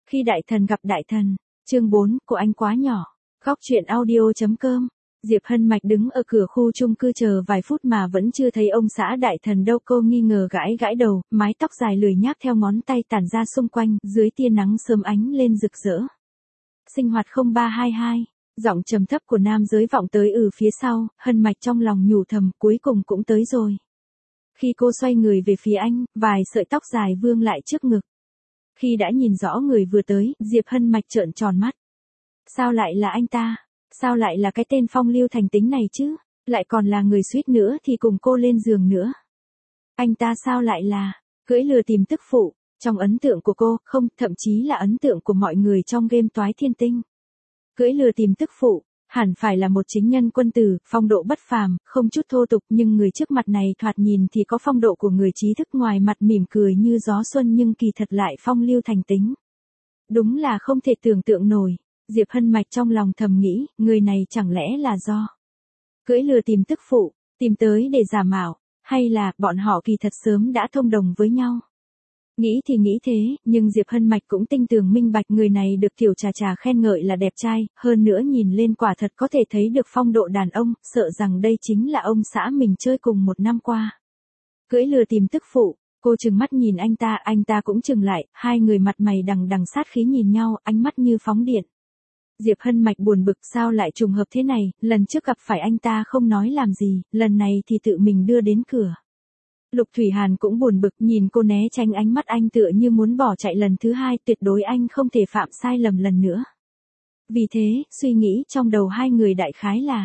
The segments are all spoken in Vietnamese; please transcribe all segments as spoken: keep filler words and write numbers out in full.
Khi đại thần gặp đại thần, chương bốn, của anh quá nhỏ. Góc truyện audio.com. Diệp Hân Mạch đứng ở cửa khu chung cư chờ vài phút mà vẫn chưa thấy ông xã đại thần đâu, cô nghi ngờ gãi gãi đầu, mái tóc dài lười nhác theo ngón tay tản ra xung quanh, dưới tia nắng sớm ánh lên rực rỡ. Sinh hoạt không ba hai hai, giọng trầm thấp của nam giới vọng tới ở phía sau, Hân Mạch trong lòng nhủ thầm, cuối cùng cũng tới rồi. Khi cô xoay người về phía anh, vài sợi tóc dài vương lại trước ngực. Khi đã nhìn rõ người vừa tới, Diệp Hân Mạch trợn tròn mắt. Sao lại là anh ta? Sao lại là cái tên phong lưu thành tính này chứ? Lại còn là người suýt nữa thì cùng cô lên giường nữa. Anh ta sao lại là cưỡi lừa tìm tức phụ? Trong ấn tượng của cô, không, thậm chí là ấn tượng của mọi người trong game Toái Thiên Tinh. Cưỡi lừa tìm tức phụ, hẳn phải là một chính nhân quân tử, phong độ bất phàm, không chút thô tục, nhưng người trước mặt này thoạt nhìn thì có phong độ của người trí thức, ngoài mặt mỉm cười như gió xuân nhưng kỳ thật lại phong lưu thành tính. Đúng là không thể tưởng tượng nổi. Diệp Hân Mạch trong lòng thầm nghĩ, người này chẳng lẽ là do cưỡi lừa tìm tức phụ, tìm tới để giả mạo, hay là bọn họ kỳ thật sớm đã thông đồng với nhau. Nghĩ thì nghĩ thế, nhưng Diệp Hân Mạch cũng tinh tường minh bạch người này được Tiểu Trà Trà khen ngợi là đẹp trai, hơn nữa nhìn lên quả thật có thể thấy được phong độ đàn ông, sợ rằng đây chính là ông xã mình chơi cùng một năm qua. Cưỡi lừa tìm tức phụ, cô trừng mắt nhìn anh ta, anh ta cũng trừng lại, hai người mặt mày đằng đằng sát khí nhìn nhau, ánh mắt như phóng điện. Diệp Hân Mạch buồn bực, sao lại trùng hợp thế này, lần trước gặp phải anh ta không nói làm gì, lần này thì tự mình đưa đến cửa. Lục Thủy Hàn cũng buồn bực, nhìn cô né tránh ánh mắt anh tựa như muốn bỏ chạy lần thứ hai, tuyệt đối anh không thể phạm sai lầm lần nữa. Vì thế, suy nghĩ trong đầu hai người đại khái là: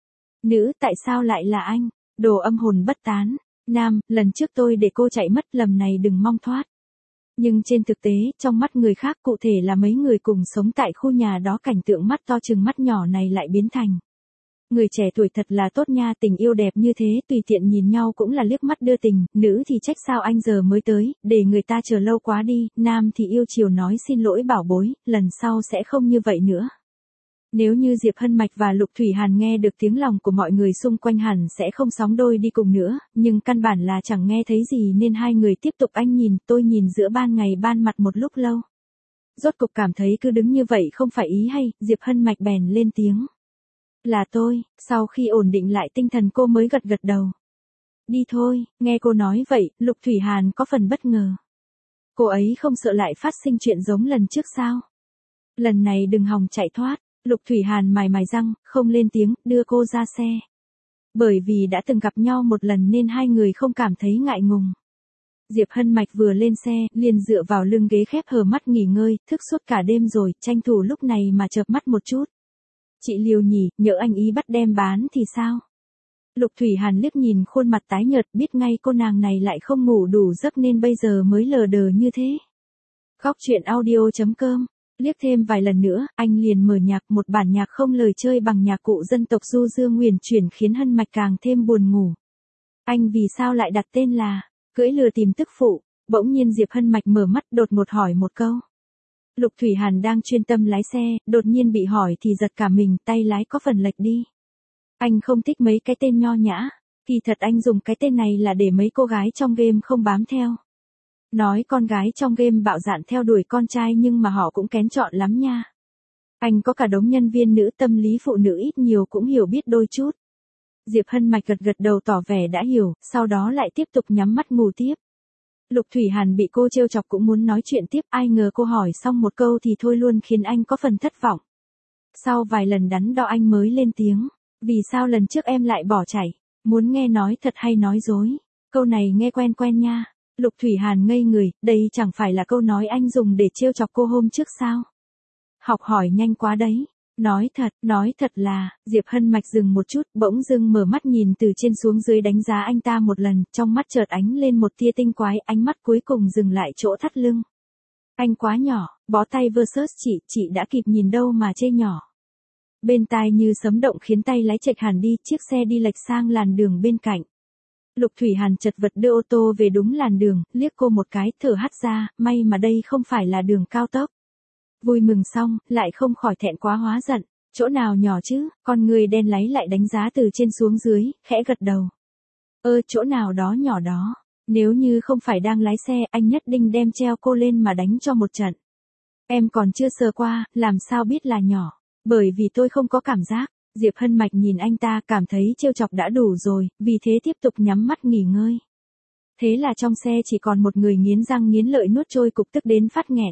nữ, tại sao lại là anh? Đồ âm hồn bất tán. Nam, lần trước tôi để cô chạy mất, lầm này đừng mong thoát. Nhưng trên thực tế, trong mắt người khác, cụ thể là mấy người cùng sống tại khu nhà đó, cảnh tượng mắt to chừng mắt nhỏ này lại biến thành: người trẻ tuổi thật là tốt nha, tình yêu đẹp như thế, tùy tiện nhìn nhau cũng là liếc mắt đưa tình, nữ thì trách sao anh giờ mới tới, để người ta chờ lâu quá đi, nam thì yêu chiều nói xin lỗi bảo bối, lần sau sẽ không như vậy nữa. Nếu như Diệp Hân Mạch và Lục Thủy Hàn nghe được tiếng lòng của mọi người xung quanh hẳn sẽ không sóng đôi đi cùng nữa, nhưng căn bản là chẳng nghe thấy gì nên hai người tiếp tục anh nhìn tôi nhìn giữa ban ngày ban mặt một lúc lâu. Rốt cục cảm thấy cứ đứng như vậy không phải ý hay, Diệp Hân Mạch bèn lên tiếng. Là tôi, sau khi ổn định lại tinh thần cô mới gật gật đầu. Đi thôi, nghe cô nói vậy, Lục Thủy Hàn có phần bất ngờ. Cô ấy không sợ lại phát sinh chuyện giống lần trước sao? Lần này đừng hòng chạy thoát. Lục Thủy Hàn mài mài răng, không lên tiếng, đưa cô ra xe. Bởi vì đã từng gặp nhau một lần nên hai người không cảm thấy ngại ngùng. Diệp Hân Mạch vừa lên xe, liền dựa vào lưng ghế khép hờ mắt nghỉ ngơi, thức suốt cả đêm rồi, tranh thủ lúc này mà chợp mắt một chút. Chị liều nhỉ, nhỡ anh ý bắt đem bán thì sao? Lục Thủy Hàn liếc nhìn khuôn mặt tái nhợt, biết ngay cô nàng này lại không ngủ đủ giấc nên bây giờ mới lờ đờ như thế. Góc truyện audio.com. Liếc thêm vài lần nữa, anh liền mở nhạc, một bản nhạc không lời chơi bằng nhạc cụ dân tộc du dương nguyền chuyển khiến Hân Mạch càng thêm buồn ngủ. Anh vì sao lại đặt tên là cưỡi lừa tìm tức phụ? Bỗng nhiên Diệp Hân Mạch mở mắt đột ngột hỏi một câu. Lục Thủy Hàn đang chuyên tâm lái xe, đột nhiên bị hỏi thì giật cả mình, tay lái có phần lệch đi. Anh không thích mấy cái tên nho nhã, kỳ thật anh dùng cái tên này là để mấy cô gái trong game không bám theo. Nói con gái trong game bạo dạn theo đuổi con trai nhưng mà họ cũng kén chọn lắm nha. Anh có cả đống nhân viên nữ, tâm lý phụ nữ ít nhiều cũng hiểu biết đôi chút. Diệp Hân Mạch gật gật đầu tỏ vẻ đã hiểu, sau đó lại tiếp tục nhắm mắt ngủ tiếp. Lục Thủy Hàn bị cô trêu chọc cũng muốn nói chuyện tiếp, ai ngờ cô hỏi xong một câu thì thôi luôn khiến anh có phần thất vọng. Sau vài lần đắn đo anh mới lên tiếng. Vì sao lần trước em lại bỏ chạy? Muốn nghe nói thật hay nói dối? Câu này nghe quen quen nha. Lục Thủy Hàn ngây người, đây chẳng phải là câu nói anh dùng để trêu chọc cô hôm trước sao? Học hỏi nhanh quá đấy. Nói thật, nói thật là, Diệp Hân Mạch dừng một chút, bỗng dưng mở mắt nhìn từ trên xuống dưới đánh giá anh ta một lần, trong mắt chợt ánh lên một tia tinh quái, ánh mắt cuối cùng dừng lại chỗ thắt lưng. Anh quá nhỏ, bó tay versus chị, chị đã kịp nhìn đâu mà chê nhỏ. Bên tai như sấm động khiến tay lái chệch hẳn đi, chiếc xe đi lệch sang làn đường bên cạnh. Lục Thủy Hàn chật vật đưa ô tô về đúng làn đường, liếc cô một cái, thở hắt ra, may mà đây không phải là đường cao tốc. Vui mừng xong, lại không khỏi thẹn quá hóa giận, chỗ nào nhỏ chứ, con người đen láy lại đánh giá từ trên xuống dưới, khẽ gật đầu. Ơ, chỗ nào đó nhỏ đó, nếu như không phải đang lái xe, anh nhất định đem treo cô lên mà đánh cho một trận. Em còn chưa sờ qua, làm sao biết là nhỏ. Bởi vì tôi không có cảm giác. Diệp Hân Mạch nhìn anh ta cảm thấy trêu chọc đã đủ rồi, vì thế tiếp tục nhắm mắt nghỉ ngơi. Thế là trong xe chỉ còn một người nghiến răng nghiến lợi nuốt trôi cục tức đến phát nghẹn.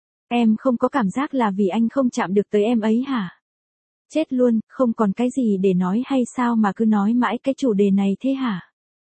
Em không có cảm giác là vì anh không chạm được tới em ấy hả? Chết luôn, không còn cái gì để nói hay sao mà cứ nói mãi cái chủ đề này thế hả?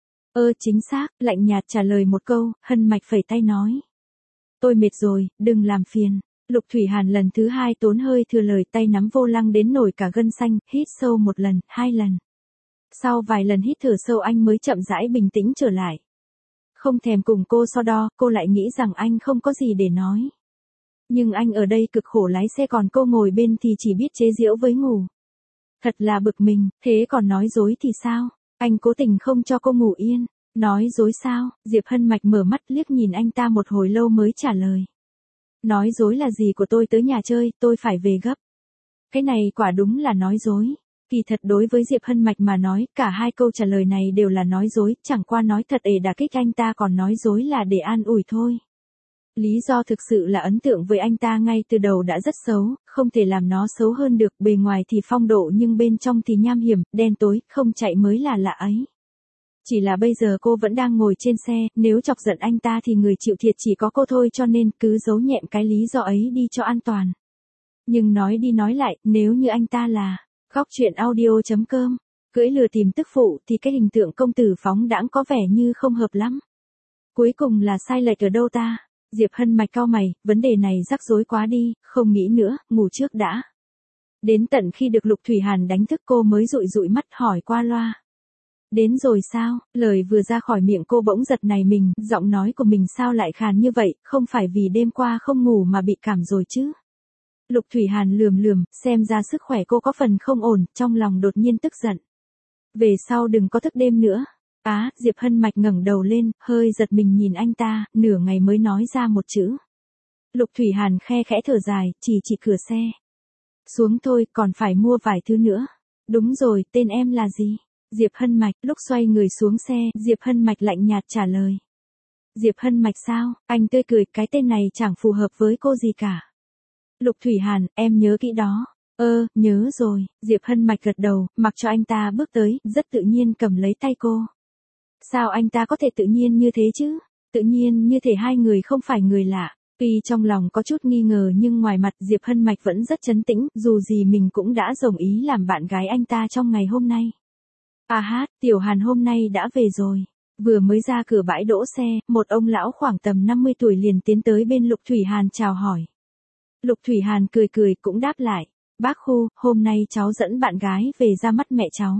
Ơ chính xác, lạnh nhạt trả lời một câu, Hân Mạch phẩy tay nói. Tôi mệt rồi, đừng làm phiền. Lục Thủy Hàn lần thứ hai tốn hơi thừa lời, tay nắm vô lăng đến nổi cả gân xanh, hít sâu một lần, hai lần. Sau vài lần hít thở sâu anh mới chậm rãi bình tĩnh trở lại. Không thèm cùng cô so đo, cô lại nghĩ rằng anh không có gì để nói. Nhưng anh ở đây cực khổ lái xe còn cô ngồi bên thì chỉ biết chế giễu với ngủ. Thật là bực mình, thế còn nói dối thì sao? Anh cố tình không cho cô ngủ yên. Nói dối sao? Diệp Hân Mạch mở mắt liếc nhìn anh ta một hồi lâu mới trả lời. Nói dối là gì của tôi tới nhà chơi, tôi phải về gấp. Cái này quả đúng là nói dối. Kỳ thật đối với Diệp Hân Mạch mà nói, cả hai câu trả lời này đều là nói dối, chẳng qua nói thật để đả kích anh ta, còn nói dối là để an ủi thôi. Lý do thực sự là ấn tượng với anh ta ngay từ đầu đã rất xấu, không thể làm nó xấu hơn được, bề ngoài thì phong độ nhưng bên trong thì nham hiểm, đen tối, không chạy mới là lạ ấy. Chỉ là bây giờ cô vẫn đang ngồi trên xe, nếu chọc giận anh ta thì người chịu thiệt chỉ có cô thôi, cho nên cứ giấu nhẹm cái lý do ấy đi cho an toàn. Nhưng nói đi nói lại, nếu như anh ta là góc truyện audio chấm com, cưỡi lừa tìm tức phụ thì cái hình tượng công tử phóng đãng có vẻ như không hợp lắm. Cuối cùng là sai lệch ở đâu ta? Diệp Hân Mạch cau mày, vấn đề này rắc rối quá đi, không nghĩ nữa, ngủ trước đã. Đến tận khi được Lục Thủy Hàn đánh thức cô mới dụi dụi mắt hỏi qua loa. Đến rồi sao? Lời vừa ra khỏi miệng cô bỗng giật nảy mình, giọng nói của mình sao lại khàn như vậy, không phải vì đêm qua không ngủ mà bị cảm rồi chứ? Lục Thủy Hàn lườm lườm, xem ra sức khỏe cô có phần không ổn, trong lòng đột nhiên tức giận. Về sau đừng có thức đêm nữa. Á, Diệp Hân Mạch ngẩng đầu lên, hơi giật mình nhìn anh ta, nửa ngày mới nói ra một chữ. Lục Thủy Hàn khe khẽ thở dài, chỉ chỉ cửa xe. Xuống thôi, còn phải mua vài thứ nữa. Đúng rồi, tên em là gì? Diệp Hân Mạch. Lúc xoay người xuống xe, Diệp Hân Mạch lạnh nhạt trả lời. Diệp Hân Mạch sao? Anh tươi cười, cái tên này chẳng phù hợp với cô gì cả. Lục Thủy Hàn, em nhớ kỹ đó. Ơ, nhớ rồi. Diệp Hân Mạch gật đầu, mặc cho anh ta bước tới, rất tự nhiên cầm lấy tay cô. Sao anh ta có thể tự nhiên như thế chứ? Tự nhiên như thể hai người không phải người lạ. Tuy trong lòng có chút nghi ngờ nhưng ngoài mặt Diệp Hân Mạch vẫn rất trấn tĩnh, dù gì mình cũng đã đồng ý làm bạn gái anh ta trong ngày hôm nay. À hát, Tiểu Hàn hôm nay đã về rồi. Vừa mới ra cửa bãi đỗ xe, một ông lão khoảng tầm năm mươi tuổi liền tiến tới bên Lục Thủy Hàn chào hỏi. Lục Thủy Hàn cười cười cũng đáp lại. Bác Khu, hôm nay cháu dẫn bạn gái về ra mắt mẹ cháu.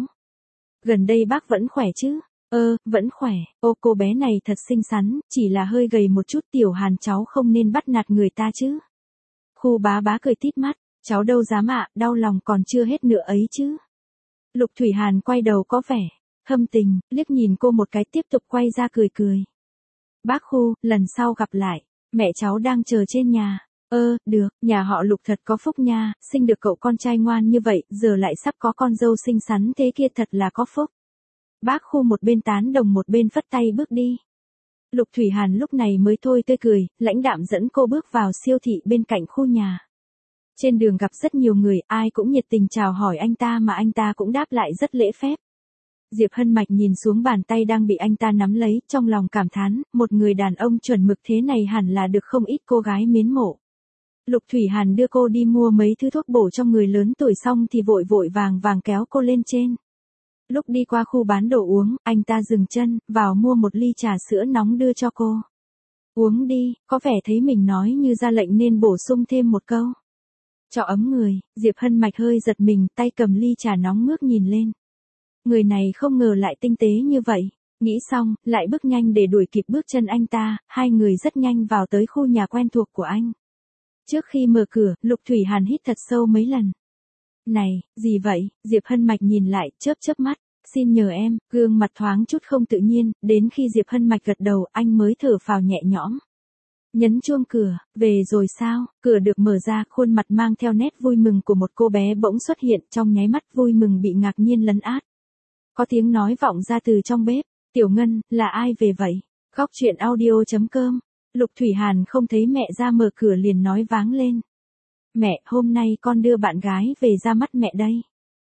Gần đây bác vẫn khỏe chứ? Ơ, vẫn khỏe, ô cô bé này thật xinh xắn, chỉ là hơi gầy một chút. Tiểu Hàn cháu không nên bắt nạt người ta chứ. Khu bá bá cười tít mắt, cháu đâu dám ạ, đau lòng còn chưa hết nữa ấy chứ. Lục Thủy Hàn quay đầu có vẻ thâm tình, liếc nhìn cô một cái tiếp tục quay ra cười cười. Bác Khu, lần sau gặp lại, mẹ cháu đang chờ trên nhà. Ơ, được, nhà họ Lục thật có phúc nha, sinh được cậu con trai ngoan như vậy, giờ lại sắp có con dâu xinh xắn thế kia, thật là có phúc. Bác Khu một bên tán đồng một bên phất tay bước đi. Lục Thủy Hàn lúc này mới thôi tươi cười, lãnh đạm dẫn cô bước vào siêu thị bên cạnh khu nhà. Trên đường gặp rất nhiều người, ai cũng nhiệt tình chào hỏi anh ta mà anh ta cũng đáp lại rất lễ phép. Diệp Hân Mạch nhìn xuống bàn tay đang bị anh ta nắm lấy, trong lòng cảm thán, một người đàn ông chuẩn mực thế này hẳn là được không ít cô gái mến mộ. Lục Thủy Hàn đưa cô đi mua mấy thứ thuốc bổ cho người lớn tuổi xong thì vội vội vàng vàng kéo cô lên trên. Lúc đi qua khu bán đồ uống, anh ta dừng chân, vào mua một ly trà sữa nóng đưa cho cô. Uống đi, có vẻ thấy mình nói như ra lệnh nên bổ sung thêm một câu. Cho ấm người. Diệp Hân Mạch hơi giật mình, tay cầm ly trà nóng ngước nhìn lên. Người này không ngờ lại tinh tế như vậy. Nghĩ xong, lại bước nhanh để đuổi kịp bước chân anh ta, hai người rất nhanh vào tới khu nhà quen thuộc của anh. Trước khi mở cửa, Lục Thủy Hàn hít thật sâu mấy lần. Này, gì vậy? Diệp Hân Mạch nhìn lại, chớp chớp mắt. Xin nhờ em, gương mặt thoáng chút không tự nhiên, đến khi Diệp Hân Mạch gật đầu anh mới thở phào nhẹ nhõm. Nhấn chuông cửa, về rồi sao? Cửa được mở ra, khuôn mặt mang theo nét vui mừng của một cô bé bỗng xuất hiện, trong nháy mắt vui mừng bị ngạc nhiên lấn át. Có tiếng nói vọng ra từ trong bếp, Tiểu Ngân, là ai về vậy? Góc truyện audio chấm com Lục Thủy Hàn không thấy mẹ ra mở cửa liền nói váng lên. Mẹ, hôm nay con đưa bạn gái về ra mắt mẹ đây.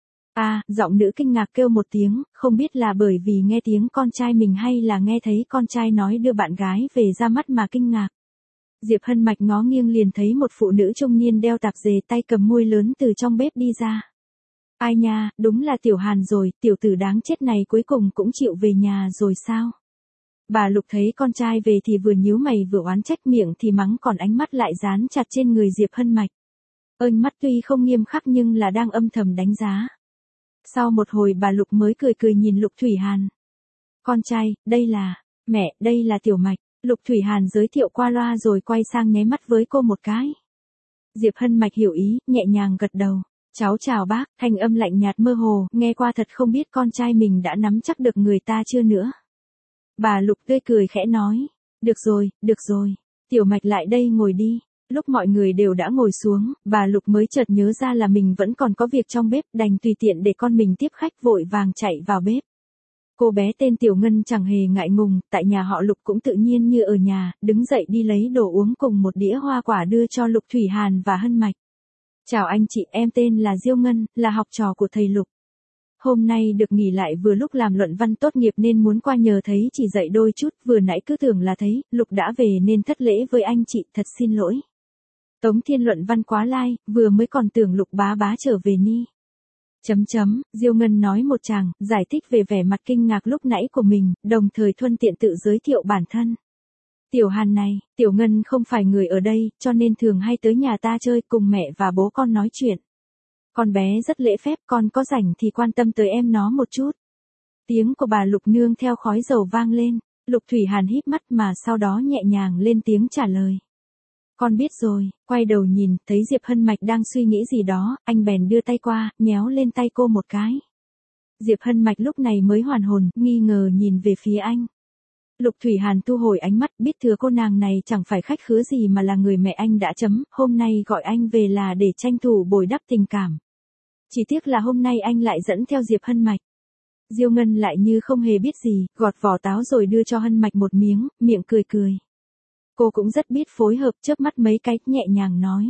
À, giọng nữ kinh ngạc kêu một tiếng, không biết là bởi vì nghe tiếng con trai mình hay là nghe thấy con trai nói đưa bạn gái về ra mắt mà kinh ngạc. Diệp Hân Mạch ngó nghiêng liền thấy một phụ nữ trung niên đeo tạp dề tay cầm muôi lớn từ trong bếp đi ra. Ai nha, đúng là Tiểu Hàn rồi, tiểu tử đáng chết này cuối cùng cũng chịu về nhà rồi sao? Bà Lục thấy con trai về thì vừa nhíu mày vừa oán trách, miệng thì mắng còn ánh mắt lại dán chặt trên người Diệp Hân Mạch. Ơn mắt tuy không nghiêm khắc nhưng là đang âm thầm đánh giá. Sau một hồi bà Lục mới cười cười nhìn Lục Thủy Hàn. Con trai, đây là, mẹ, đây là Tiểu Mạch. Lục Thủy Hàn giới thiệu qua loa rồi quay sang nháy mắt với cô một cái. Diệp Hân Mạch hiểu ý, nhẹ nhàng gật đầu. Cháu chào bác, thanh âm lạnh nhạt mơ hồ, nghe qua thật không biết con trai mình đã nắm chắc được người ta chưa nữa. Bà Lục tươi cười khẽ nói. Được rồi, được rồi. Tiểu Mạch lại đây ngồi đi. Lúc mọi người đều đã ngồi xuống, bà Lục mới chợt nhớ ra là mình vẫn còn có việc trong bếp, đành tùy tiện để con mình tiếp khách, vội vàng chạy vào bếp. Cô bé tên Tiểu Ngân chẳng hề ngại ngùng, tại nhà họ Lục cũng tự nhiên như ở nhà, đứng dậy đi lấy đồ uống cùng một đĩa hoa quả đưa cho Lục Thủy Hàn và Hân Mạch. Chào anh chị, em tên là Diêu Ngân, là học trò của thầy Lục. Hôm nay được nghỉ lại vừa lúc làm luận văn tốt nghiệp nên muốn qua nhờ thấy chỉ dạy đôi chút, vừa nãy cứ tưởng là thấy, Lục đã về nên thất lễ với anh chị, thật xin lỗi. Tống Thiên luận văn quá lai, vừa mới còn tưởng Lục bá bá trở về ni. Chấm chấm, Diêu Ngân nói một tràng, giải thích về vẻ mặt kinh ngạc lúc nãy của mình, đồng thời thuận tiện tự giới thiệu bản thân. Tiểu Hàn này, Tiểu Ngân không phải người ở đây, cho nên thường hay tới nhà ta chơi cùng mẹ và bố con nói chuyện. Con bé rất lễ phép, con có rảnh thì quan tâm tới em nó một chút. Tiếng của bà Lục nương theo khói dầu vang lên, Lục Thủy Hàn híp mắt mà sau đó nhẹ nhàng lên tiếng trả lời. Con biết rồi, quay đầu nhìn, thấy Diệp Hân Mạch đang suy nghĩ gì đó, anh bèn đưa tay qua, nhéo lên tay cô một cái. Diệp Hân Mạch lúc này mới hoàn hồn, nghi ngờ nhìn về phía anh. Lục Thủy Hàn thu hồi ánh mắt, biết thừa cô nàng này chẳng phải khách khứa gì mà là người mẹ anh đã chấm, hôm nay gọi anh về là để tranh thủ bồi đắp tình cảm. Chỉ tiếc là hôm nay anh lại dẫn theo Diệp Hân Mạch. Diêu Ngân lại như không hề biết gì, gọt vỏ táo rồi đưa cho Hân Mạch một miếng, miệng cười cười. Cô cũng rất biết phối hợp, chớp mắt mấy cái, nhẹ nhàng nói.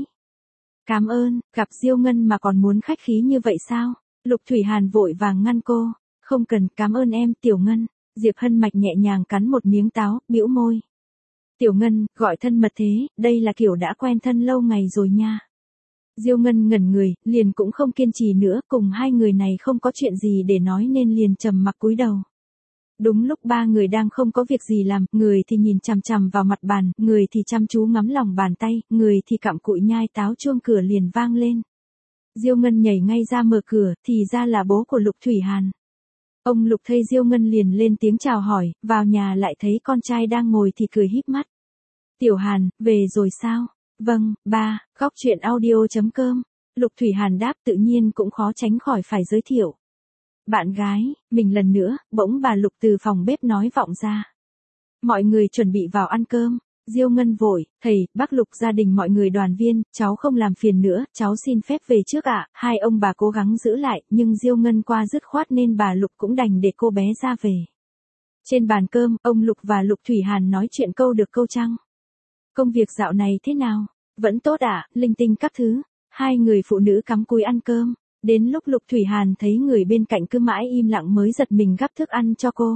Cảm ơn, gặp Diêu Ngân mà còn muốn khách khí như vậy sao? Lục Thủy Hàn vội vàng ngăn cô. Không cần, cảm ơn em, Tiểu Ngân. Diệp Hân Mạch nhẹ nhàng cắn một miếng táo, bĩu môi. Tiểu Ngân, gọi thân mật thế, đây là kiểu đã quen thân lâu ngày rồi nha. Diêu Ngân ngẩn người, liền cũng không kiên trì nữa, cùng hai người này không có chuyện gì để nói nên liền trầm mặc cúi đầu. Đúng lúc ba người đang không có việc gì làm, người thì nhìn chằm chằm vào mặt bàn, người thì chăm chú ngắm lòng bàn tay, người thì cặm cụi nhai táo, chuông cửa liền vang lên. Diêu Ngân nhảy ngay ra mở cửa, thì ra là bố của Lục Thủy Hàn. Ông Lục thấy Diêu Ngân liền lên tiếng chào hỏi, vào nhà lại thấy con trai đang ngồi thì cười híp mắt. Tiểu Hàn, về rồi sao? Vâng, ba, góc truyện audio chấm com. Lục Thủy Hàn đáp, tự nhiên cũng khó tránh khỏi phải giới thiệu. Bạn gái, mình lần nữa, bỗng bà Lục từ phòng bếp nói vọng ra. Mọi người chuẩn bị vào ăn cơm. Diêu Ngân vội, thầy, bác Lục, gia đình mọi người đoàn viên, cháu không làm phiền nữa, cháu xin phép về trước ạ. Hai ông bà cố gắng giữ lại, nhưng Diêu Ngân qua dứt khoát nên bà Lục cũng đành để cô bé ra về. Trên bàn cơm, ông Lục và Lục Thủy Hàn nói chuyện câu được câu trăng. Công việc dạo này thế nào? Vẫn tốt ạ, linh tinh các thứ. Hai người phụ nữ cắm cúi ăn cơm. Đến lúc Lục Thủy Hàn thấy người bên cạnh cứ mãi im lặng mới giật mình gắp thức ăn cho cô.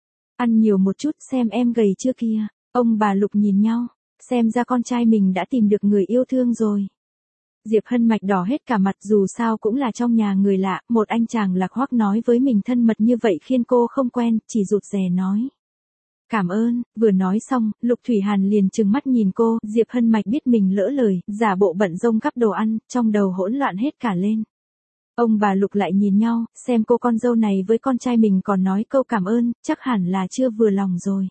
Ăn nhiều một chút xem em gầy chưa kia. Ông bà Lục nhìn nhau, xem ra con trai mình đã tìm được người yêu thương rồi. Diệp Hân Mạch đỏ hết cả mặt, dù sao cũng là trong nhà người lạ, một anh chàng lạc hoác nói với mình thân mật như vậy khiến cô không quen, chỉ rụt rè nói. Cảm ơn, vừa nói xong, Lục Thủy Hàn liền trừng mắt nhìn cô, Diệp Hân Mạch biết mình lỡ lời, giả bộ bận rông gắp đồ ăn, trong đầu hỗn loạn hết cả lên. Ông bà Lục lại nhìn nhau, xem cô con dâu này với con trai mình còn nói câu cảm ơn, chắc hẳn là chưa vừa lòng rồi.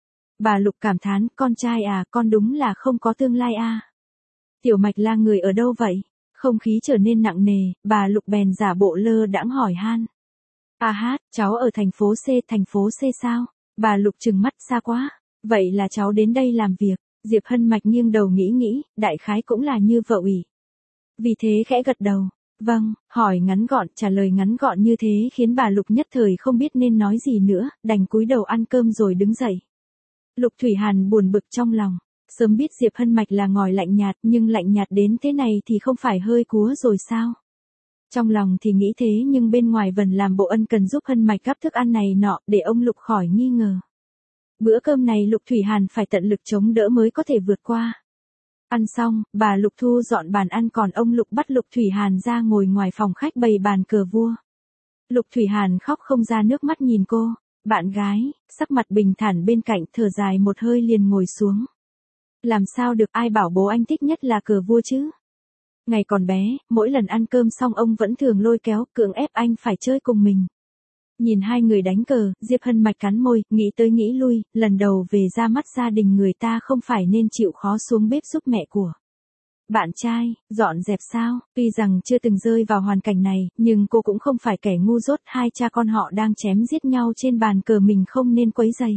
Bà Lục cảm thán, con trai à, con đúng là không có tương lai à. Tiểu Mạch là người ở đâu vậy? Không khí trở nên nặng nề, bà Lục bèn giả bộ lơ đãng hỏi han. À hát, cháu ở thành phố C, thành phố C sao? Bà Lục trừng mắt, xa quá. Vậy là cháu đến đây làm việc. Diệp Hân Mạch nghiêng đầu nghĩ nghĩ, đại khái cũng là như vợ ủy. Vì thế khẽ gật đầu. Vâng, hỏi ngắn gọn, trả lời ngắn gọn như thế khiến bà Lục nhất thời không biết nên nói gì nữa, đành cúi đầu ăn cơm rồi đứng dậy. Lục Thủy Hàn buồn bực trong lòng. Sớm biết Diệp Hân Mạch là ngòi lạnh nhạt, nhưng lạnh nhạt đến thế này thì không phải hơi cúa rồi sao? Trong lòng thì nghĩ thế nhưng bên ngoài vẫn làm bộ ân cần giúp Hân Mạch gắp thức ăn này nọ, để ông Lục khỏi nghi ngờ. Bữa cơm này Lục Thủy Hàn phải tận lực chống đỡ mới có thể vượt qua. Ăn xong, bà Lục thu dọn bàn ăn còn ông Lục bắt Lục Thủy Hàn ra ngồi ngoài phòng khách bày bàn cờ vua. Lục Thủy Hàn khóc không ra nước mắt nhìn cô, bạn gái, sắc mặt bình thản bên cạnh thở dài một hơi liền ngồi xuống. Làm sao được, ai bảo bố anh thích nhất là cờ vua chứ? Ngày còn bé, mỗi lần ăn cơm xong ông vẫn thường lôi kéo, cưỡng ép anh phải chơi cùng mình. Nhìn hai người đánh cờ, Diệp Hân Mạch cắn môi, nghĩ tới nghĩ lui, lần đầu về ra mắt gia đình người ta không phải nên chịu khó xuống bếp giúp mẹ của bạn trai, dọn dẹp sao? Tuy rằng chưa từng rơi vào hoàn cảnh này, nhưng cô cũng không phải kẻ ngu dốt, hai cha con họ đang chém giết nhau trên bàn cờ mình không nên quấy rầy.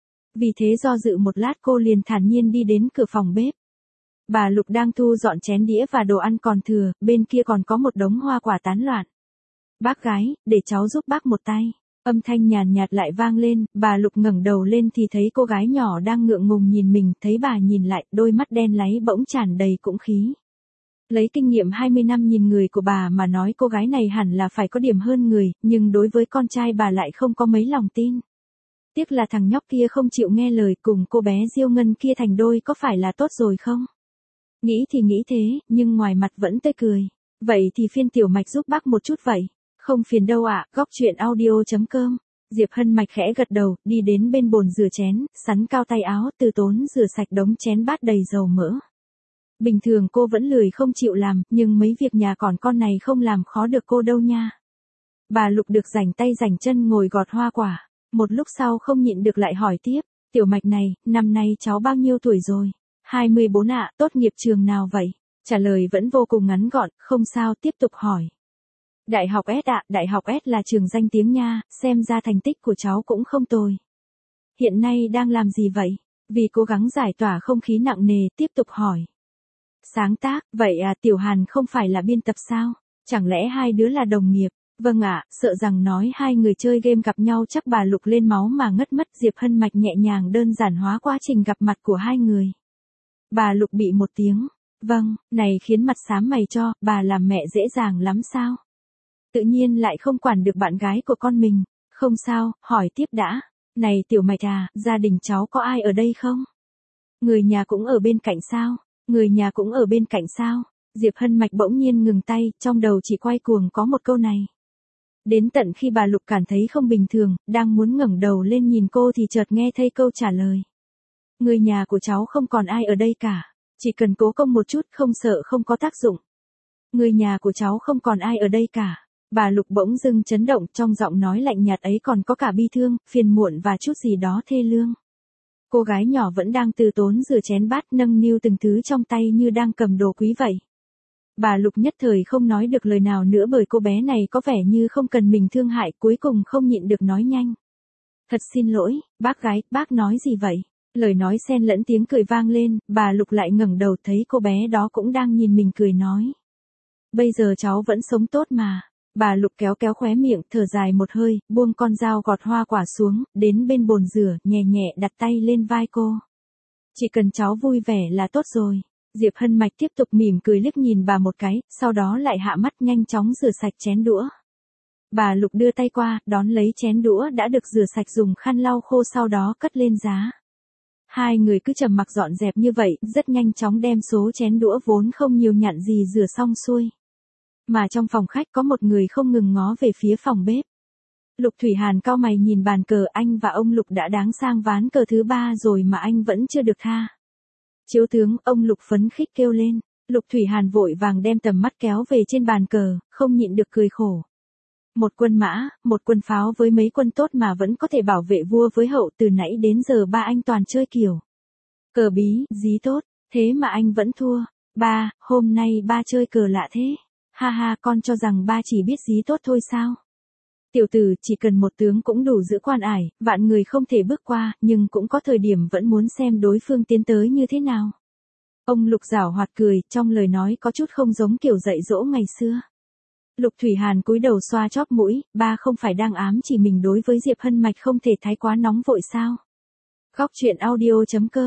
Vì thế do dự một lát cô liền thản nhiên đi đến cửa phòng bếp. Bà Lục đang thu dọn chén đĩa và đồ ăn còn thừa, bên kia còn có một đống hoa quả tán loạn. Bác gái, để cháu giúp bác một tay. Âm thanh nhàn nhạt lại vang lên, bà Lục ngẩng đầu lên thì thấy cô gái nhỏ đang ngượng ngùng nhìn mình, thấy bà nhìn lại, đôi mắt đen láy bỗng tràn đầy cũng khí. Lấy kinh nghiệm hai mươi năm nhìn người của bà mà nói cô gái này hẳn là phải có điểm hơn người, nhưng đối với con trai bà lại không có mấy lòng tin. Tiếc là thằng nhóc kia không chịu nghe lời, cùng cô bé Diêu Ngân kia thành đôi có phải là tốt rồi không? Nghĩ thì nghĩ thế, nhưng ngoài mặt vẫn tươi cười. Vậy thì phiên Tiểu Mạch giúp bác một chút vậy. Không phiền đâu ạ, à, góc truyện audio chấm com. Diệp Hân Mạch khẽ gật đầu, đi đến bên bồn rửa chén, sắn cao tay áo, từ tốn rửa sạch đống chén bát đầy dầu mỡ. Bình thường cô vẫn lười không chịu làm, nhưng mấy việc nhà còn con này không làm khó được cô đâu nha. Bà Lục được rảnh tay rảnh chân ngồi gọt hoa quả. Một lúc sau không nhịn được lại hỏi tiếp, Tiểu Mạch này, năm nay cháu bao nhiêu tuổi rồi? hai mươi bốn ạ, à, tốt nghiệp trường nào vậy? Trả lời vẫn vô cùng ngắn gọn, không sao, tiếp tục hỏi. Đại học S ạ, à, Đại học S là trường danh tiếng nha, xem ra thành tích của cháu cũng không tồi. Hiện nay đang làm gì vậy? Vì cố gắng giải tỏa không khí nặng nề, tiếp tục hỏi. Sáng tác, vậy à, Tiểu Hàn không phải là biên tập sao? Chẳng lẽ hai đứa là đồng nghiệp? Vâng ạ, à, sợ rằng nói hai người chơi game gặp nhau chắc bà Lục lên máu mà ngất mất. Diệp Hân Mạch nhẹ nhàng đơn giản hóa quá trình gặp mặt của hai người. Bà Lục bị một tiếng, vâng, này khiến mặt xám mày cho, bà làm mẹ dễ dàng lắm sao? Tự nhiên lại không quản được bạn gái của con mình, không sao, hỏi tiếp đã. Này Tiểu Mạch à, gia đình cháu có ai ở đây không? Người nhà cũng ở bên cạnh sao? Người nhà cũng ở bên cạnh sao? Diệp Hân Mạch bỗng nhiên ngừng tay, trong đầu chỉ quay cuồng có một câu này. Đến tận khi bà Lục cảm thấy không bình thường, đang muốn ngẩng đầu lên nhìn cô thì chợt nghe thấy câu trả lời. Người nhà của cháu không còn ai ở đây cả, chỉ cần cố công một chút không sợ không có tác dụng. Người nhà của cháu không còn ai ở đây cả. Bà Lục bỗng dưng chấn động, trong giọng nói lạnh nhạt ấy còn có cả bi thương, phiền muộn và chút gì đó thê lương. Cô gái nhỏ vẫn đang từ tốn rửa chén bát, nâng niu từng thứ trong tay như đang cầm đồ quý vậy. Bà Lục nhất thời không nói được lời nào nữa bởi cô bé này có vẻ như không cần mình thương hại, cuối cùng không nhịn được nói nhanh. Thật xin lỗi, bác gái, bác nói gì vậy? Lời nói xen lẫn tiếng cười vang lên, bà Lục lại ngẩng đầu thấy cô bé đó cũng đang nhìn mình cười nói. Bây giờ cháu vẫn sống tốt mà. Bà Lục kéo kéo khóe miệng, thở dài một hơi, buông con dao gọt hoa quả xuống, đến bên bồn rửa, nhẹ nhẹ đặt tay lên vai cô. Chỉ cần cháu vui vẻ là tốt rồi. Diệp Hân Mạch tiếp tục mỉm cười liếc nhìn bà một cái, sau đó lại hạ mắt nhanh chóng rửa sạch chén đũa. Bà Lục đưa tay qua, đón lấy chén đũa đã được rửa sạch dùng khăn lau khô sau đó cất lên giá. Hai người cứ trầm mặc dọn dẹp như vậy, rất nhanh chóng đem số chén đũa vốn không nhiều nhặn gì rửa xong xuôi. Mà trong phòng khách có một người không ngừng ngó về phía phòng bếp. Lục Thủy Hàn cau mày nhìn bàn cờ, anh và ông Lục đã đáng sang ván cờ thứ ba rồi mà anh vẫn chưa được tha. Chiếu tướng, ông Lục phấn khích kêu lên. Lục Thủy Hàn vội vàng đem tầm mắt kéo về trên bàn cờ, không nhịn được cười khổ. Một quân mã, một quân pháo với mấy quân tốt mà vẫn có thể bảo vệ vua với hậu, từ nãy đến giờ ba anh toàn chơi kiểu cờ bí, dí tốt, thế mà anh vẫn thua. Ba, hôm nay ba chơi cờ lạ thế. Ha ha, con cho rằng ba chỉ biết dí tốt thôi sao? Tiểu tử, chỉ cần một tướng cũng đủ giữ quan ải, vạn người không thể bước qua, nhưng cũng có thời điểm vẫn muốn xem đối phương tiến tới như thế nào. Ông Lục giảo hoạt cười, trong lời nói có chút không giống kiểu dạy dỗ ngày xưa. Lục Thủy Hàn cúi đầu xoa chóp mũi, ba không phải đang ám chỉ mình đối với Diệp Hân Mạch không thể thái quá nóng vội sao? Góc truyện audio chấm com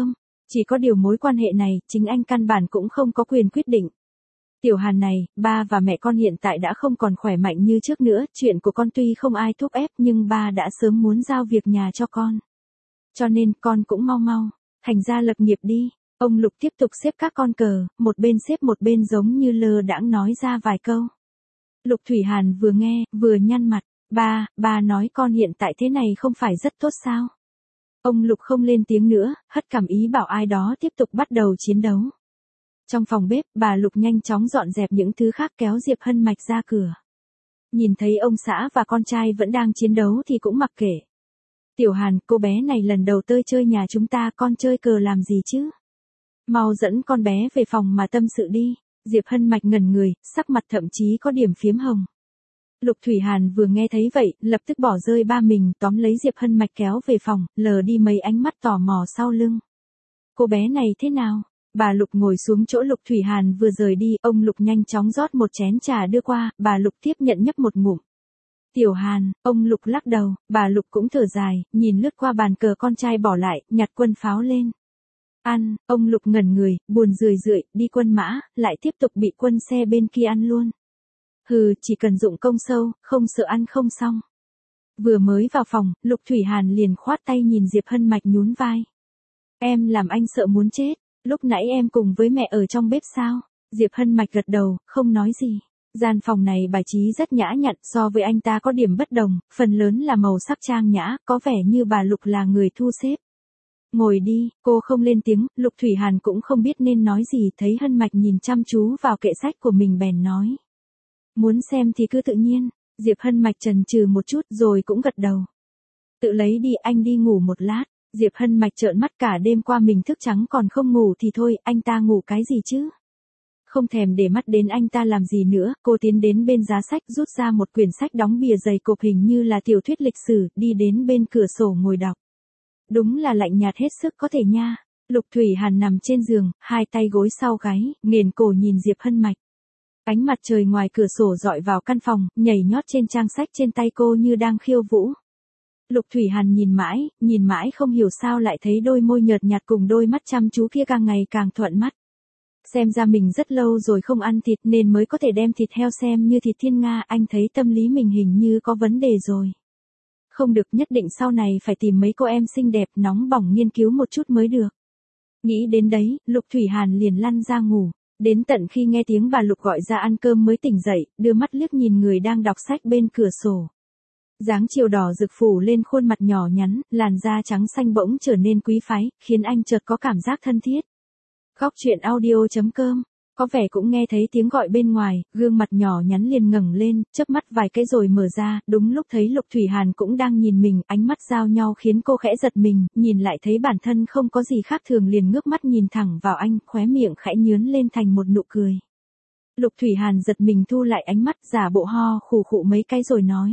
Chỉ có điều mối quan hệ này, chính anh căn bản cũng không có quyền quyết định. Tiểu Hàn này, ba và mẹ con hiện tại đã không còn khỏe mạnh như trước nữa, chuyện của con tuy không ai thúc ép nhưng ba đã sớm muốn giao việc nhà cho con. Cho nên con cũng mau mau, thành ra lập nghiệp đi. Ông Lục tiếp tục xếp các con cờ, một bên xếp một bên giống như lơ đãng nói ra vài câu. Lục Thủy Hàn vừa nghe, vừa nhăn mặt, ba, ba nói con hiện tại thế này không phải rất tốt sao? Ông Lục không lên tiếng nữa, hất cằm ý bảo ai đó tiếp tục bắt đầu chiến đấu. Trong phòng bếp, bà Lục nhanh chóng dọn dẹp những thứ khác kéo Diệp Hân Mạch ra cửa. Nhìn thấy ông xã và con trai vẫn đang chiến đấu thì cũng mặc kệ. Tiểu Hàn, cô bé này lần đầu tới chơi nhà chúng ta, con chơi cờ làm gì chứ? Mau dẫn con bé về phòng mà tâm sự đi. Diệp Hân Mạch ngẩn người, sắc mặt thậm chí có điểm phiếm hồng. Lục Thủy Hàn vừa nghe thấy vậy, lập tức bỏ rơi ba mình, tóm lấy Diệp Hân Mạch kéo về phòng, lờ đi mấy ánh mắt tò mò sau lưng. Cô bé này thế nào? Bà Lục ngồi xuống chỗ Lục Thủy Hàn vừa rời đi, ông Lục nhanh chóng rót một chén trà đưa qua, bà Lục tiếp nhận nhấp một ngụm. Tiểu Hàn, ông Lục lắc đầu, bà Lục cũng thở dài, nhìn lướt qua bàn cờ con trai bỏ lại, nhặt quân pháo lên. Ăn, ông Lục ngẩn người, buồn rười rượi, đi quân mã, lại tiếp tục bị quân xe bên kia ăn luôn. Hừ, chỉ cần dụng công sâu, không sợ ăn không xong. Vừa mới vào phòng, Lục Thủy Hàn liền khoát tay nhìn Diệp Hân Mạch nhún vai. Em làm anh sợ muốn chết, lúc nãy em cùng với mẹ ở trong bếp sao? Diệp Hân Mạch gật đầu, không nói gì. Gian phòng này bài trí rất nhã nhặn, so với anh ta có điểm bất đồng, phần lớn là màu sắc trang nhã, có vẻ như bà Lục là người thu xếp. Ngồi đi, cô không lên tiếng, Lục Thủy Hàn cũng không biết nên nói gì, thấy Hân Mạch nhìn chăm chú vào kệ sách của mình bèn nói. Muốn xem thì cứ tự nhiên. Diệp Hân Mạch chần chừ một chút rồi cũng gật đầu. Tự lấy đi, anh đi ngủ một lát. Diệp Hân Mạch trợn mắt, cả đêm qua mình thức trắng còn không ngủ thì thôi, anh ta ngủ cái gì chứ? Không thèm để mắt đến anh ta làm gì nữa, cô tiến đến bên giá sách rút ra một quyển sách đóng bìa dày cộp hình như là tiểu thuyết lịch sử, đi đến bên cửa sổ ngồi đọc. Đúng là lạnh nhạt hết sức có thể nha. Lục Thủy Hàn nằm trên giường, hai tay gối sau gáy, nghiền cổ nhìn Diệp Hân Mạch. Ánh mặt trời ngoài cửa sổ dọi vào căn phòng, nhảy nhót trên trang sách trên tay cô như đang khiêu vũ. Lục Thủy Hàn nhìn mãi, nhìn mãi không hiểu sao lại thấy đôi môi nhợt nhạt cùng đôi mắt chăm chú kia càng ngày càng thuận mắt. Xem ra mình rất lâu rồi không ăn thịt nên mới có thể đem thịt heo xem như thịt thiên nga, anh thấy tâm lý mình hình như có vấn đề rồi. Không được, nhất định sau này phải tìm mấy cô em xinh đẹp nóng bỏng nghiên cứu một chút mới được. Nghĩ đến đấy, Lục Thủy Hàn liền lăn ra ngủ. Đến tận khi nghe tiếng bà Lục gọi ra ăn cơm mới tỉnh dậy, đưa mắt liếc nhìn người đang đọc sách bên cửa sổ. Dáng chiều đỏ rực phủ lên khuôn mặt nhỏ nhắn, làn da trắng xanh bỗng trở nên quý phái, khiến anh chợt có cảm giác thân thiết. Góc truyện audio chấm com. Có vẻ cũng nghe thấy tiếng gọi bên ngoài, gương mặt nhỏ nhắn liền ngẩng lên, chớp mắt vài cái rồi mở ra, đúng lúc thấy Lục Thủy Hàn cũng đang nhìn mình, ánh mắt giao nhau khiến cô khẽ giật mình, nhìn lại thấy bản thân không có gì khác thường liền ngước mắt nhìn thẳng vào anh, khóe miệng khẽ nhướn lên thành một nụ cười. Lục Thủy Hàn giật mình thu lại ánh mắt, giả bộ ho khủ khụ mấy cái rồi nói.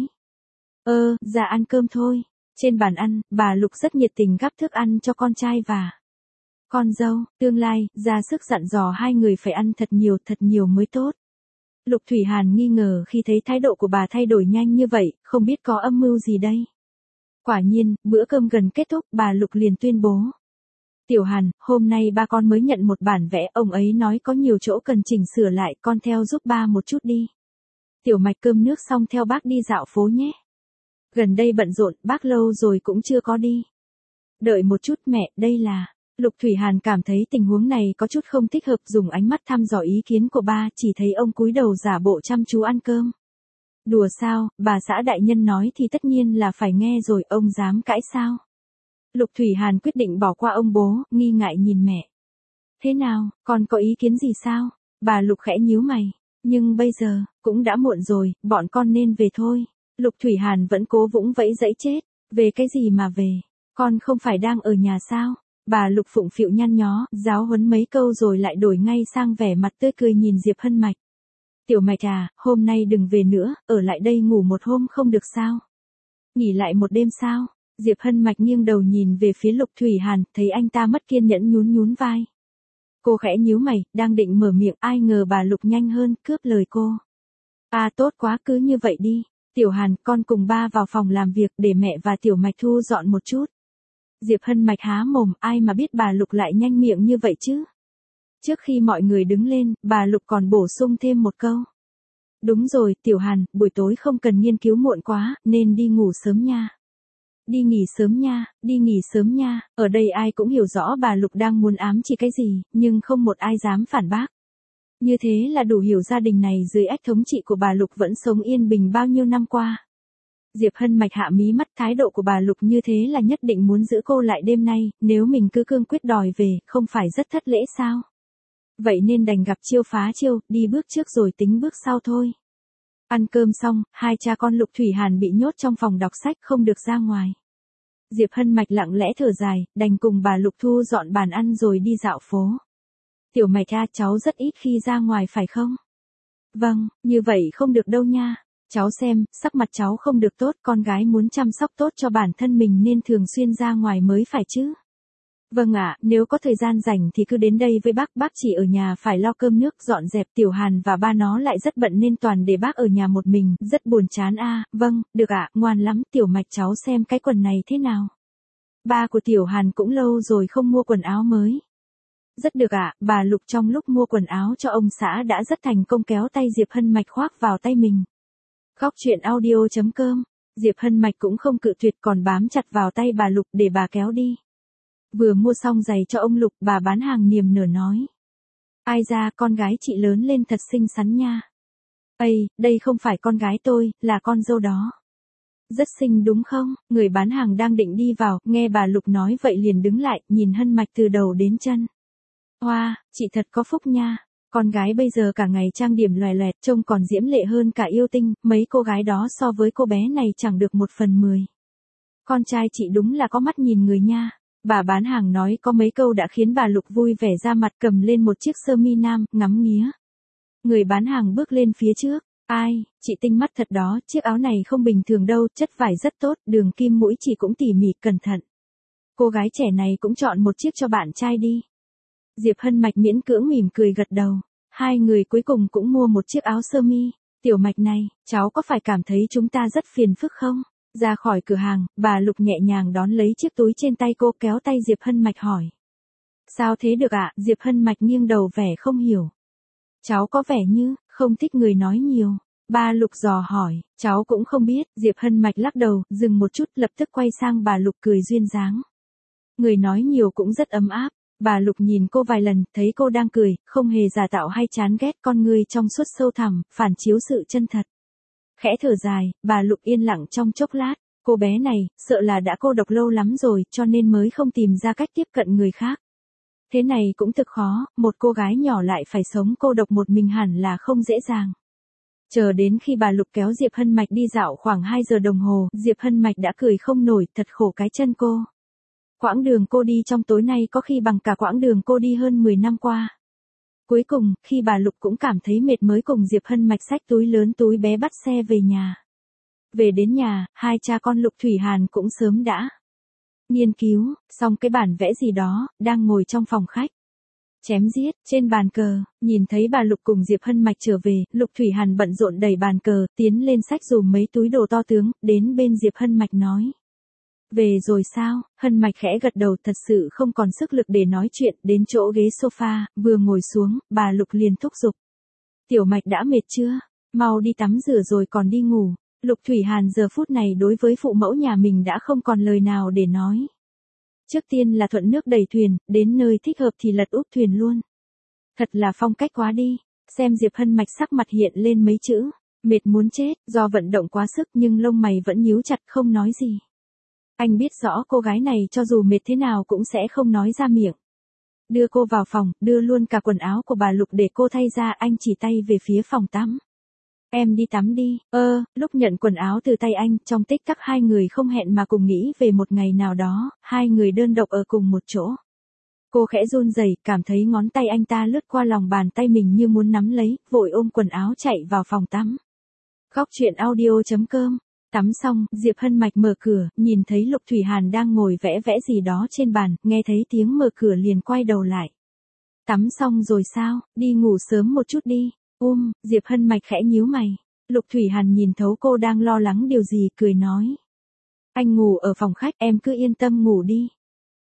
Ơ, dạ ăn cơm thôi. Trên bàn ăn, bà Lục rất nhiệt tình gắp thức ăn cho con trai và con dâu, tương lai, ra sức dặn dò hai người phải ăn thật nhiều, thật nhiều mới tốt. Lục Thủy Hàn nghi ngờ khi thấy thái độ của bà thay đổi nhanh như vậy, không biết có âm mưu gì đây. Quả nhiên, bữa cơm gần kết thúc, bà Lục liền tuyên bố. Tiểu Hàn, hôm nay ba con mới nhận một bản vẽ, ông ấy nói có nhiều chỗ cần chỉnh sửa lại, con theo giúp ba một chút đi. Tiểu Mạch cơm nước xong theo bác đi dạo phố nhé. Gần đây bận rộn, bác lâu rồi cũng chưa có đi. Đợi một chút mẹ, đây là... Lục Thủy Hàn cảm thấy tình huống này có chút không thích hợp, dùng ánh mắt thăm dò ý kiến của ba, chỉ thấy ông cúi đầu giả bộ chăm chú ăn cơm. Đùa sao, bà xã đại nhân nói thì tất nhiên là phải nghe rồi, ông dám cãi sao? Lục Thủy Hàn quyết định bỏ qua ông bố, nghi ngại nhìn mẹ. Thế nào, con có ý kiến gì sao? Bà Lục khẽ nhíu mày. Nhưng bây giờ, cũng đã muộn rồi, bọn con nên về thôi. Lục Thủy Hàn vẫn cố vũng vẫy dẫy chết. Về cái gì mà về? Con không phải đang ở nhà sao? Bà Lục phụng phịu nhăn nhó, giáo huấn mấy câu rồi lại đổi ngay sang vẻ mặt tươi cười nhìn Diệp Hân Mạch. Tiểu Mạch à, hôm nay đừng về nữa, ở lại đây ngủ một hôm không được sao? Nghỉ lại một đêm sao? Diệp Hân Mạch nghiêng đầu nhìn về phía Lục Thủy Hàn, thấy anh ta mất kiên nhẫn nhún nhún vai. Cô khẽ nhíu mày, đang định mở miệng, ai ngờ bà Lục nhanh hơn, cướp lời cô. À tốt quá, cứ như vậy đi. Tiểu Hàn, con cùng ba vào phòng làm việc để mẹ và Tiểu Mạch thu dọn một chút. Diệp Hân Mạch há mồm, ai mà biết bà Lục lại nhanh miệng như vậy chứ. Trước khi mọi người đứng lên, bà Lục còn bổ sung thêm một câu. Đúng rồi, Tiểu Hàn, buổi tối không cần nghiên cứu muộn quá, nên đi ngủ sớm nha. Đi nghỉ sớm nha, đi nghỉ sớm nha, ở đây ai cũng hiểu rõ bà Lục đang muốn ám chỉ cái gì, nhưng không một ai dám phản bác. Như thế là đủ hiểu gia đình này dưới ách thống trị của bà Lục vẫn sống yên bình bao nhiêu năm qua. Diệp Hân Mạch hạ mí mắt, thái độ của bà Lục như thế là nhất định muốn giữ cô lại đêm nay, nếu mình cứ cương quyết đòi về, không phải rất thất lễ sao? Vậy nên đành gặp chiêu phá chiêu, đi bước trước rồi tính bước sau thôi. Ăn cơm xong, hai cha con Lục Thủy Hàn bị nhốt trong phòng đọc sách không được ra ngoài. Diệp Hân Mạch lặng lẽ thở dài, đành cùng bà Lục thu dọn bàn ăn rồi đi dạo phố. Tiểu Mạch à, cháu rất ít khi ra ngoài phải không? Vâng, như vậy không được đâu nha. Cháu xem, sắc mặt cháu không được tốt, con gái muốn chăm sóc tốt cho bản thân mình nên thường xuyên ra ngoài mới phải chứ. Vâng ạ, nếu có thời gian rảnh thì cứ đến đây với bác, bác chỉ ở nhà phải lo cơm nước, dọn dẹp. Tiểu Hàn và ba nó lại rất bận nên toàn để bác ở nhà một mình, rất buồn chán a. Vâng, được ạ, ngoan lắm. Tiểu Mạch cháu xem cái quần này thế nào. Ba của Tiểu Hàn cũng lâu rồi không mua quần áo mới. Rất được ạ, bà Lục trong lúc mua quần áo cho ông xã đã rất thành công kéo tay Diệp Hân Mạch khoác vào tay mình. Góc truyện audio chấm com, Diệp Hân Mạch cũng không cự tuyệt còn bám chặt vào tay bà Lục để bà kéo đi. Vừa mua xong giày cho ông Lục, bà bán hàng niềm nở nói. Ai ra, con gái chị lớn lên thật xinh xắn nha. Ây, đây không phải con gái tôi, là con dâu đó. Rất xinh đúng không? Người bán hàng đang định đi vào, nghe bà Lục nói vậy liền đứng lại, nhìn Hân Mạch từ đầu đến chân. Hoa, chị thật có phúc nha. Con gái bây giờ cả ngày trang điểm loè loẹt, trông còn diễm lệ hơn cả yêu tinh, mấy cô gái đó so với cô bé này chẳng được một phần mười. Con trai chị đúng là có mắt nhìn người nha. Bà bán hàng nói có mấy câu đã khiến bà Lục vui vẻ ra mặt, cầm lên một chiếc sơ mi nam, ngắm nghía. Người bán hàng bước lên phía trước. Ai, chị tinh mắt thật đó, chiếc áo này không bình thường đâu, chất vải rất tốt, đường kim mũi chỉ cũng tỉ mỉ, cẩn thận. Cô gái trẻ này cũng chọn một chiếc cho bạn trai đi. Diệp Hân Mạch miễn cưỡng mỉm cười gật đầu. Hai người cuối cùng cũng mua một chiếc áo sơ mi. Tiểu Mạch này, cháu có phải cảm thấy chúng ta rất phiền phức không? Ra khỏi cửa hàng, bà Lục nhẹ nhàng đón lấy chiếc túi trên tay cô, kéo tay Diệp Hân Mạch hỏi. Sao thế được ạ? Diệp Hân Mạch nghiêng đầu vẻ không hiểu. Cháu có vẻ như, không thích người nói nhiều. Bà Lục dò hỏi, cháu cũng không biết. Diệp Hân Mạch lắc đầu, dừng một chút, lập tức quay sang bà Lục cười duyên dáng. Người nói nhiều cũng rất ấm áp. Bà Lục nhìn cô vài lần, thấy cô đang cười, không hề giả tạo hay chán ghét, con người trong suốt sâu thẳm, phản chiếu sự chân thật. Khẽ thở dài, bà Lục yên lặng trong chốc lát, cô bé này, sợ là đã cô độc lâu lắm rồi, cho nên mới không tìm ra cách tiếp cận người khác. Thế này cũng thực khó, một cô gái nhỏ lại phải sống cô độc một mình hẳn là không dễ dàng. Chờ đến khi bà Lục kéo Diệp Hân Mạch đi dạo khoảng hai giờ đồng hồ, Diệp Hân Mạch đã cười không nổi, thật khổ cái chân cô. Quãng đường cô đi trong tối nay có khi bằng cả quãng đường cô đi hơn mười năm qua. Cuối cùng, khi bà Lục cũng cảm thấy mệt mới cùng Diệp Hân Mạch xách túi lớn túi bé bắt xe về nhà. Về đến nhà, hai cha con Lục Thủy Hàn cũng sớm đã nghiên cứu, xong cái bản vẽ gì đó, đang ngồi trong phòng khách. Chém giết, trên bàn cờ, nhìn thấy bà Lục cùng Diệp Hân Mạch trở về, Lục Thủy Hàn bận rộn đẩy bàn cờ, tiến lên xách dùm mấy túi đồ to tướng, đến bên Diệp Hân Mạch nói. Về rồi sao? Hân Mạch khẽ gật đầu, thật sự không còn sức lực để nói chuyện, đến chỗ ghế sofa, vừa ngồi xuống, bà Lục liền thúc giục. Tiểu Mạch đã mệt chưa? Mau đi tắm rửa rồi còn đi ngủ. Lục Thủy Hàn giờ phút này đối với phụ mẫu nhà mình đã không còn lời nào để nói. Trước tiên là thuận nước đẩy thuyền, đến nơi thích hợp thì lật úp thuyền luôn. Thật là phong cách quá đi. Xem Diệp Hân Mạch sắc mặt hiện lên mấy chữ, mệt muốn chết, do vận động quá sức nhưng lông mày vẫn nhíu chặt không nói gì. Anh biết rõ cô gái này cho dù mệt thế nào cũng sẽ không nói ra miệng. Đưa cô vào phòng, đưa luôn cả quần áo của bà Lục để cô thay ra, anh chỉ tay về phía phòng tắm. Em đi tắm đi. Ơ, lúc nhận quần áo từ tay anh, trong tích tắc hai người không hẹn mà cùng nghĩ về một ngày nào đó, hai người đơn độc ở cùng một chỗ. Cô khẽ run rẩy, cảm thấy ngón tay anh ta lướt qua lòng bàn tay mình như muốn nắm lấy, vội ôm quần áo chạy vào phòng tắm. Góc truyện audio chấm com. Tắm xong, Diệp Hân Mạch mở cửa, nhìn thấy Lục Thủy Hàn đang ngồi vẽ vẽ gì đó trên bàn, nghe thấy tiếng mở cửa liền quay đầu lại. Tắm xong rồi sao, đi ngủ sớm một chút đi. Um, Diệp Hân Mạch khẽ nhíu mày. Lục Thủy Hàn nhìn thấu cô đang lo lắng điều gì, cười nói. Anh ngủ ở phòng khách, em cứ yên tâm ngủ đi.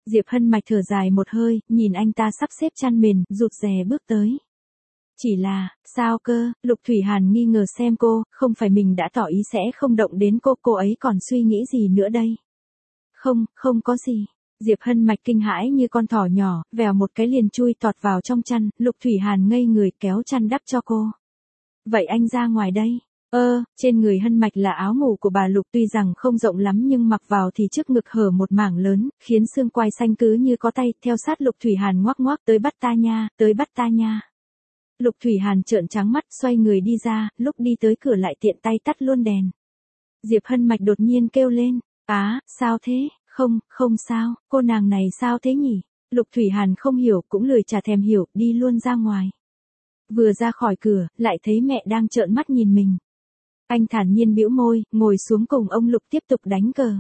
Diệp Hân Mạch thở dài một hơi, nhìn anh ta sắp xếp chăn mền, rụt rè bước tới. Chỉ là, sao cơ, Lục Thủy Hàn nghi ngờ xem cô, không phải mình đã tỏ ý sẽ không động đến cô, cô ấy còn suy nghĩ gì nữa đây? Không, không có gì. Diệp Hân Mạch kinh hãi như con thỏ nhỏ, vèo một cái liền chui tọt vào trong chăn, Lục Thủy Hàn ngây người kéo chăn đắp cho cô. Vậy anh ra ngoài đây. Ơ, trên người Hân Mạch là áo ngủ của bà Lục tuy rằng không rộng lắm nhưng mặc vào thì trước ngực hở một mảng lớn, khiến xương quai xanh cứ như có tay, theo sát Lục Thủy Hàn ngoác ngoác tới bắt ta nha, tới bắt ta nha. Lục Thủy Hàn trợn trắng mắt xoay người đi ra, lúc đi tới cửa lại tiện tay tắt luôn đèn. Diệp Hân Mạch đột nhiên kêu lên, á, sao thế, không, không sao, cô nàng này sao thế nhỉ? Lục Thủy Hàn không hiểu cũng lười chả thèm hiểu, đi luôn ra ngoài. Vừa ra khỏi cửa, lại thấy mẹ đang trợn mắt nhìn mình. Anh thản nhiên bĩu môi, ngồi xuống cùng ông Lục tiếp tục đánh cờ.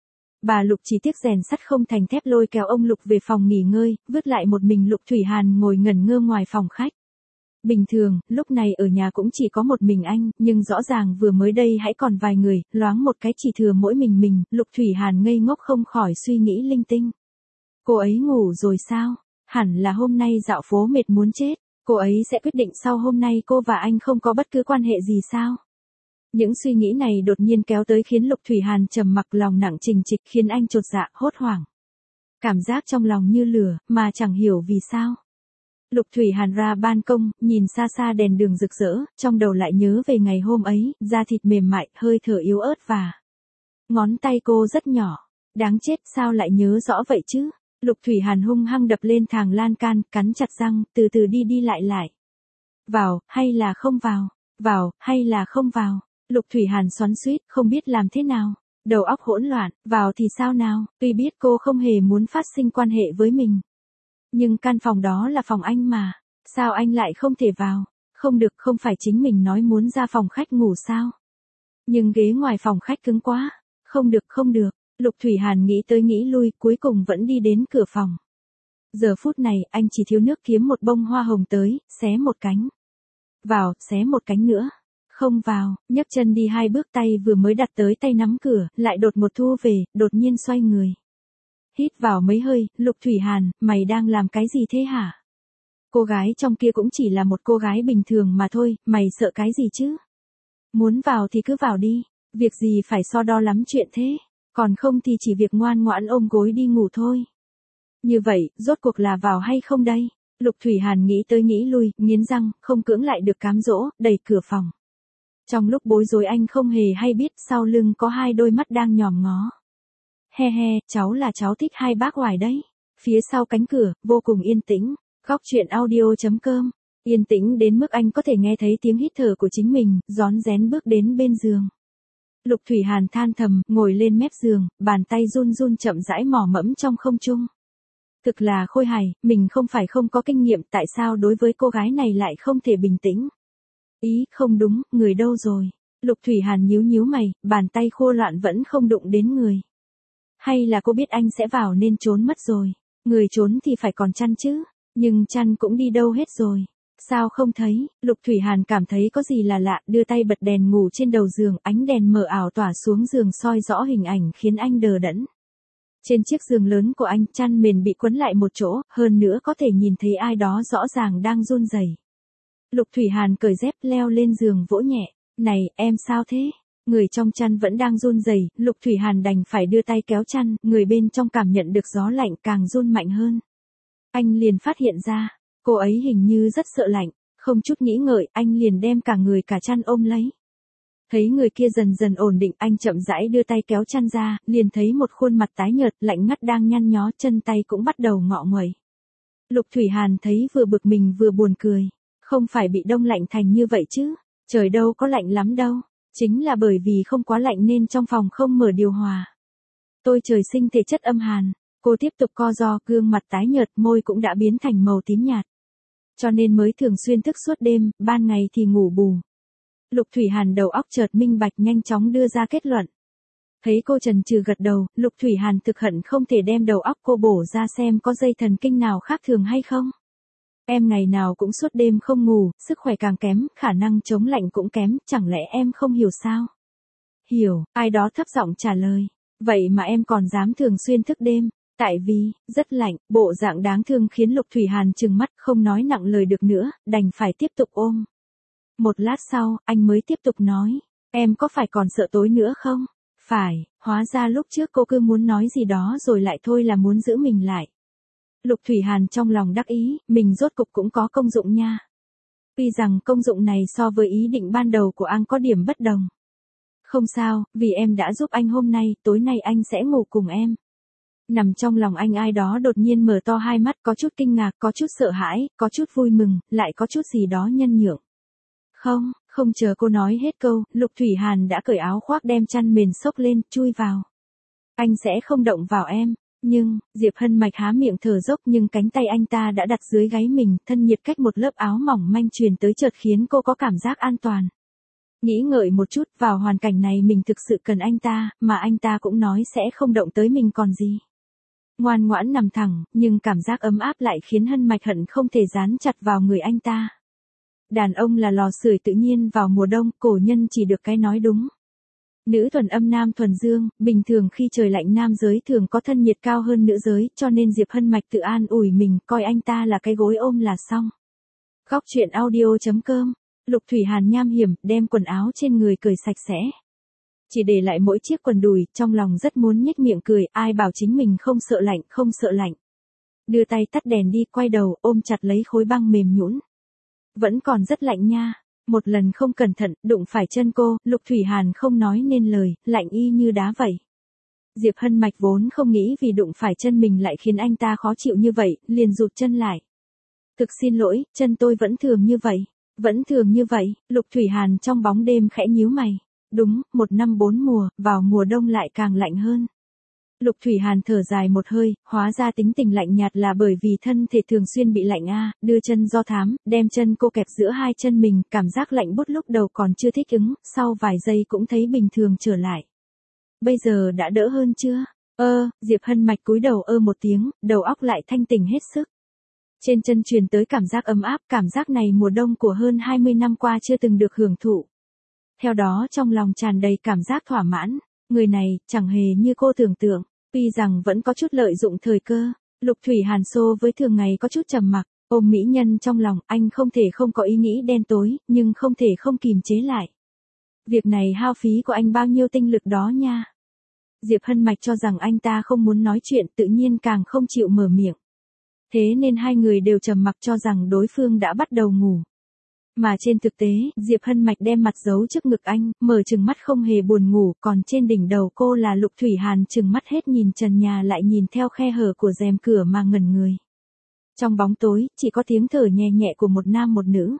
Bà Lục chỉ tiếc rèn sắt không thành thép lôi kéo ông Lục về phòng nghỉ ngơi, vứt lại một mình Lục Thủy Hàn ngồi ngẩn ngơ ngoài phòng khách. Bình thường, lúc này ở nhà cũng chỉ có một mình anh, nhưng rõ ràng vừa mới đây hãy còn vài người, loáng một cái chỉ thừa mỗi mình mình, Lục Thủy Hàn ngây ngốc không khỏi suy nghĩ linh tinh. Cô ấy ngủ rồi sao? Hẳn là hôm nay dạo phố mệt muốn chết, cô ấy sẽ quyết định sau hôm nay cô và anh không có bất cứ quan hệ gì sao? Những suy nghĩ này đột nhiên kéo tới khiến Lục Thủy Hàn trầm mặc, lòng nặng trịch trịch, khiến anh chột dạ, hốt hoảng. Cảm giác trong lòng như lửa, mà chẳng hiểu vì sao. Lục Thủy Hàn ra ban công, nhìn xa xa đèn đường rực rỡ, trong đầu lại nhớ về ngày hôm ấy, da thịt mềm mại, hơi thở yếu ớt và ngón tay cô rất nhỏ. Đáng chết, sao lại nhớ rõ vậy chứ? Lục Thủy Hàn hung hăng đập lên thang lan can, cắn chặt răng, từ từ đi đi lại lại. Vào, hay là không vào? Vào, hay là không vào? Lục Thủy Hàn xoắn xuýt, không biết làm thế nào. Đầu óc hỗn loạn, vào thì sao nào? Tuy biết cô không hề muốn phát sinh quan hệ với mình. Nhưng căn phòng đó là phòng anh mà. Sao anh lại không thể vào? Không được, không phải chính mình nói muốn ra phòng khách ngủ sao? Nhưng ghế ngoài phòng khách cứng quá. Không được, không được. Lục Thủy Hàn nghĩ tới nghĩ lui, cuối cùng vẫn đi đến cửa phòng. Giờ phút này, anh chỉ thiếu nước kiếm một bông hoa hồng tới, xé một cánh. Vào, xé một cánh nữa. Không vào, nhấc chân đi hai bước, tay vừa mới đặt tới tay nắm cửa, lại đột một thu về, đột nhiên xoay người. Hít vào mấy hơi, Lục Thủy Hàn, mày đang làm cái gì thế hả? Cô gái trong kia cũng chỉ là một cô gái bình thường mà thôi, mày sợ cái gì chứ? Muốn vào thì cứ vào đi, việc gì phải so đo lắm chuyện thế, còn không thì chỉ việc ngoan ngoãn ôm gối đi ngủ thôi. Như vậy, rốt cuộc là vào hay không đây? Lục Thủy Hàn nghĩ tới nghĩ lui, nghiến răng, không cưỡng lại được cám dỗ, đẩy cửa phòng. Trong lúc bối rối anh không hề hay biết sau lưng có hai đôi mắt đang nhòm ngó. He he, cháu là cháu thích hai bác Hoài đấy. Phía sau cánh cửa, vô cùng yên tĩnh. Góc truyện audio chấm com. Yên tĩnh đến mức anh có thể nghe thấy tiếng hít thở của chính mình, rón rén bước đến bên giường. Lục Thủy Hàn than thầm, ngồi lên mép giường, bàn tay run run chậm rãi mò mẫm trong không trung. Thực là khôi hài, mình không phải không có kinh nghiệm, tại sao đối với cô gái này lại không thể bình tĩnh? Ý, không đúng, người đâu rồi? Lục Thủy Hàn nhíu nhíu mày, bàn tay khô loạn vẫn không đụng đến người. Hay là cô biết anh sẽ vào nên trốn mất rồi? Người trốn thì phải còn chăn chứ, nhưng chăn cũng đi đâu hết rồi. Sao không thấy? Lục Thủy Hàn cảm thấy có gì là lạ, đưa tay bật đèn ngủ trên đầu giường, ánh đèn mờ ảo tỏa xuống giường soi rõ hình ảnh khiến anh đờ đẫn. Trên chiếc giường lớn của anh, chăn mền bị quấn lại một chỗ, hơn nữa có thể nhìn thấy ai đó rõ ràng đang run rẩy. Lục Thủy Hàn cởi dép leo lên giường vỗ nhẹ. Này, em sao thế? Người trong chăn vẫn đang run rẩy, Lục Thủy Hàn đành phải đưa tay kéo chăn, người bên trong cảm nhận được gió lạnh càng run mạnh hơn. Anh liền phát hiện ra, cô ấy hình như rất sợ lạnh, không chút nghĩ ngợi, anh liền đem cả người cả chăn ôm lấy. Thấy người kia dần dần ổn định, anh chậm rãi đưa tay kéo chăn ra, liền thấy một khuôn mặt tái nhợt, lạnh ngắt đang nhăn nhó, chân tay cũng bắt đầu ngọ nguậy. Lục Thủy Hàn thấy vừa bực mình vừa buồn cười. Không phải bị đông lạnh thành như vậy chứ, trời đâu có lạnh lắm đâu, chính là bởi vì không quá lạnh nên trong phòng không mở điều hòa. Tôi trời sinh thể chất âm hàn, cô tiếp tục co ro, gương mặt tái nhợt, môi cũng đã biến thành màu tím nhạt. Cho nên mới thường xuyên thức suốt đêm, ban ngày thì ngủ bù. Lục Thủy Hàn đầu óc chợt minh bạch, nhanh chóng đưa ra kết luận. Thấy cô chần chừ gật đầu, Lục Thủy Hàn thực hận không thể đem đầu óc cô bổ ra xem có dây thần kinh nào khác thường hay không. Em ngày nào cũng suốt đêm không ngủ, sức khỏe càng kém, khả năng chống lạnh cũng kém, chẳng lẽ em không hiểu sao? Hiểu, ai đó thấp giọng trả lời. Vậy mà em còn dám thường xuyên thức đêm. Tại vì, rất lạnh, bộ dạng đáng thương khiến Lục Thủy Hàn trừng mắt không nói nặng lời được nữa, đành phải tiếp tục ôm. Một lát sau, anh mới tiếp tục nói, em có phải còn sợ tối nữa không? Phải, hóa ra lúc trước cô cứ muốn nói gì đó rồi lại thôi là muốn giữ mình lại. Lục Thủy Hàn trong lòng đắc ý, mình rốt cục cũng có công dụng nha. Tuy rằng công dụng này so với ý định ban đầu của anh có điểm bất đồng. Không sao, vì em đã giúp anh hôm nay, tối nay anh sẽ ngủ cùng em. Nằm trong lòng anh ai đó đột nhiên mở to hai mắt, có chút kinh ngạc, có chút sợ hãi, có chút vui mừng, lại có chút gì đó nhân nhượng. Không, không chờ cô nói hết câu, Lục Thủy Hàn đã cởi áo khoác đem chăn mền xốc lên, chui vào. Anh sẽ không động vào em. Nhưng, Diệp Hân Mạch há miệng thở dốc nhưng cánh tay anh ta đã đặt dưới gáy mình, thân nhiệt cách một lớp áo mỏng manh truyền tới chợt khiến cô có cảm giác an toàn. Nghĩ ngợi một chút, vào hoàn cảnh này mình thực sự cần anh ta, mà anh ta cũng nói sẽ không động tới mình còn gì. Ngoan ngoãn nằm thẳng, nhưng cảm giác ấm áp lại khiến Hân Mạch hận không thể dán chặt vào người anh ta. Đàn ông là lò sưởi tự nhiên vào mùa đông, cổ nhân chỉ được cái nói đúng. Nữ thuần âm nam thuần dương, bình thường khi trời lạnh nam giới thường có thân nhiệt cao hơn nữ giới, cho nên Diệp Hân Mạch tự an ủi mình, coi anh ta là cái gối ôm là xong. Góc truyện audio chấm com, Lục Thủy Hàn nham hiểm, đem quần áo trên người cởi sạch sẽ. Chỉ để lại mỗi chiếc quần đùi, trong lòng rất muốn nhếch miệng cười, ai bảo chính mình không sợ lạnh, không sợ lạnh. Đưa tay tắt đèn đi, quay đầu, ôm chặt lấy khối băng mềm nhũn. Vẫn còn rất lạnh nha. Một lần không cẩn thận, đụng phải chân cô, Lục Thủy Hàn không nói nên lời, lạnh y như đá vậy. Diệp Hân Mạch vốn không nghĩ vì đụng phải chân mình lại khiến anh ta khó chịu như vậy, liền rụt chân lại. Thực xin lỗi, chân tôi vẫn thường như vậy. Vẫn thường như vậy, Lục Thủy Hàn trong bóng đêm khẽ nhíu mày. Đúng, một năm bốn mùa, vào mùa đông lại càng lạnh hơn. Lục Thủy Hàn thở dài một hơi, hóa ra tính tình lạnh nhạt là bởi vì thân thể thường xuyên bị lạnh a, đưa chân do thám, đem chân cô kẹp giữa hai chân mình, cảm giác lạnh buốt lúc đầu còn chưa thích ứng, sau vài giây cũng thấy bình thường trở lại. Bây giờ đã đỡ hơn chưa? Ơ, Diệp Hân Mạch cúi đầu ơ một tiếng, đầu óc lại thanh tỉnh hết sức. Trên chân truyền tới cảm giác ấm áp, cảm giác này mùa đông của hơn hai mươi năm qua chưa từng được hưởng thụ. Theo đó trong lòng tràn đầy cảm giác thỏa mãn, người này, chẳng hề như cô tưởng tượng, tuy rằng vẫn có chút lợi dụng thời cơ, Lục Thủy Hàn so với thường ngày có chút trầm mặc, ôm mỹ nhân trong lòng, anh không thể không có ý nghĩ đen tối, nhưng không thể không kìm chế lại. Việc này hao phí của anh bao nhiêu tinh lực đó nha. Diệp Hân Mạch cho rằng anh ta không muốn nói chuyện, tự nhiên càng không chịu mở miệng. Thế nên hai người đều trầm mặc cho rằng đối phương đã bắt đầu ngủ. Mà trên thực tế, Diệp Hân Mạch đem mặt giấu trước ngực anh, mở trừng mắt không hề buồn ngủ, còn trên đỉnh đầu cô là Lục Thủy Hàn trừng mắt hết nhìn trần nhà lại nhìn theo khe hở của rèm cửa mà ngẩn người. Trong bóng tối, chỉ có tiếng thở nhẹ nhẹ của một nam một nữ.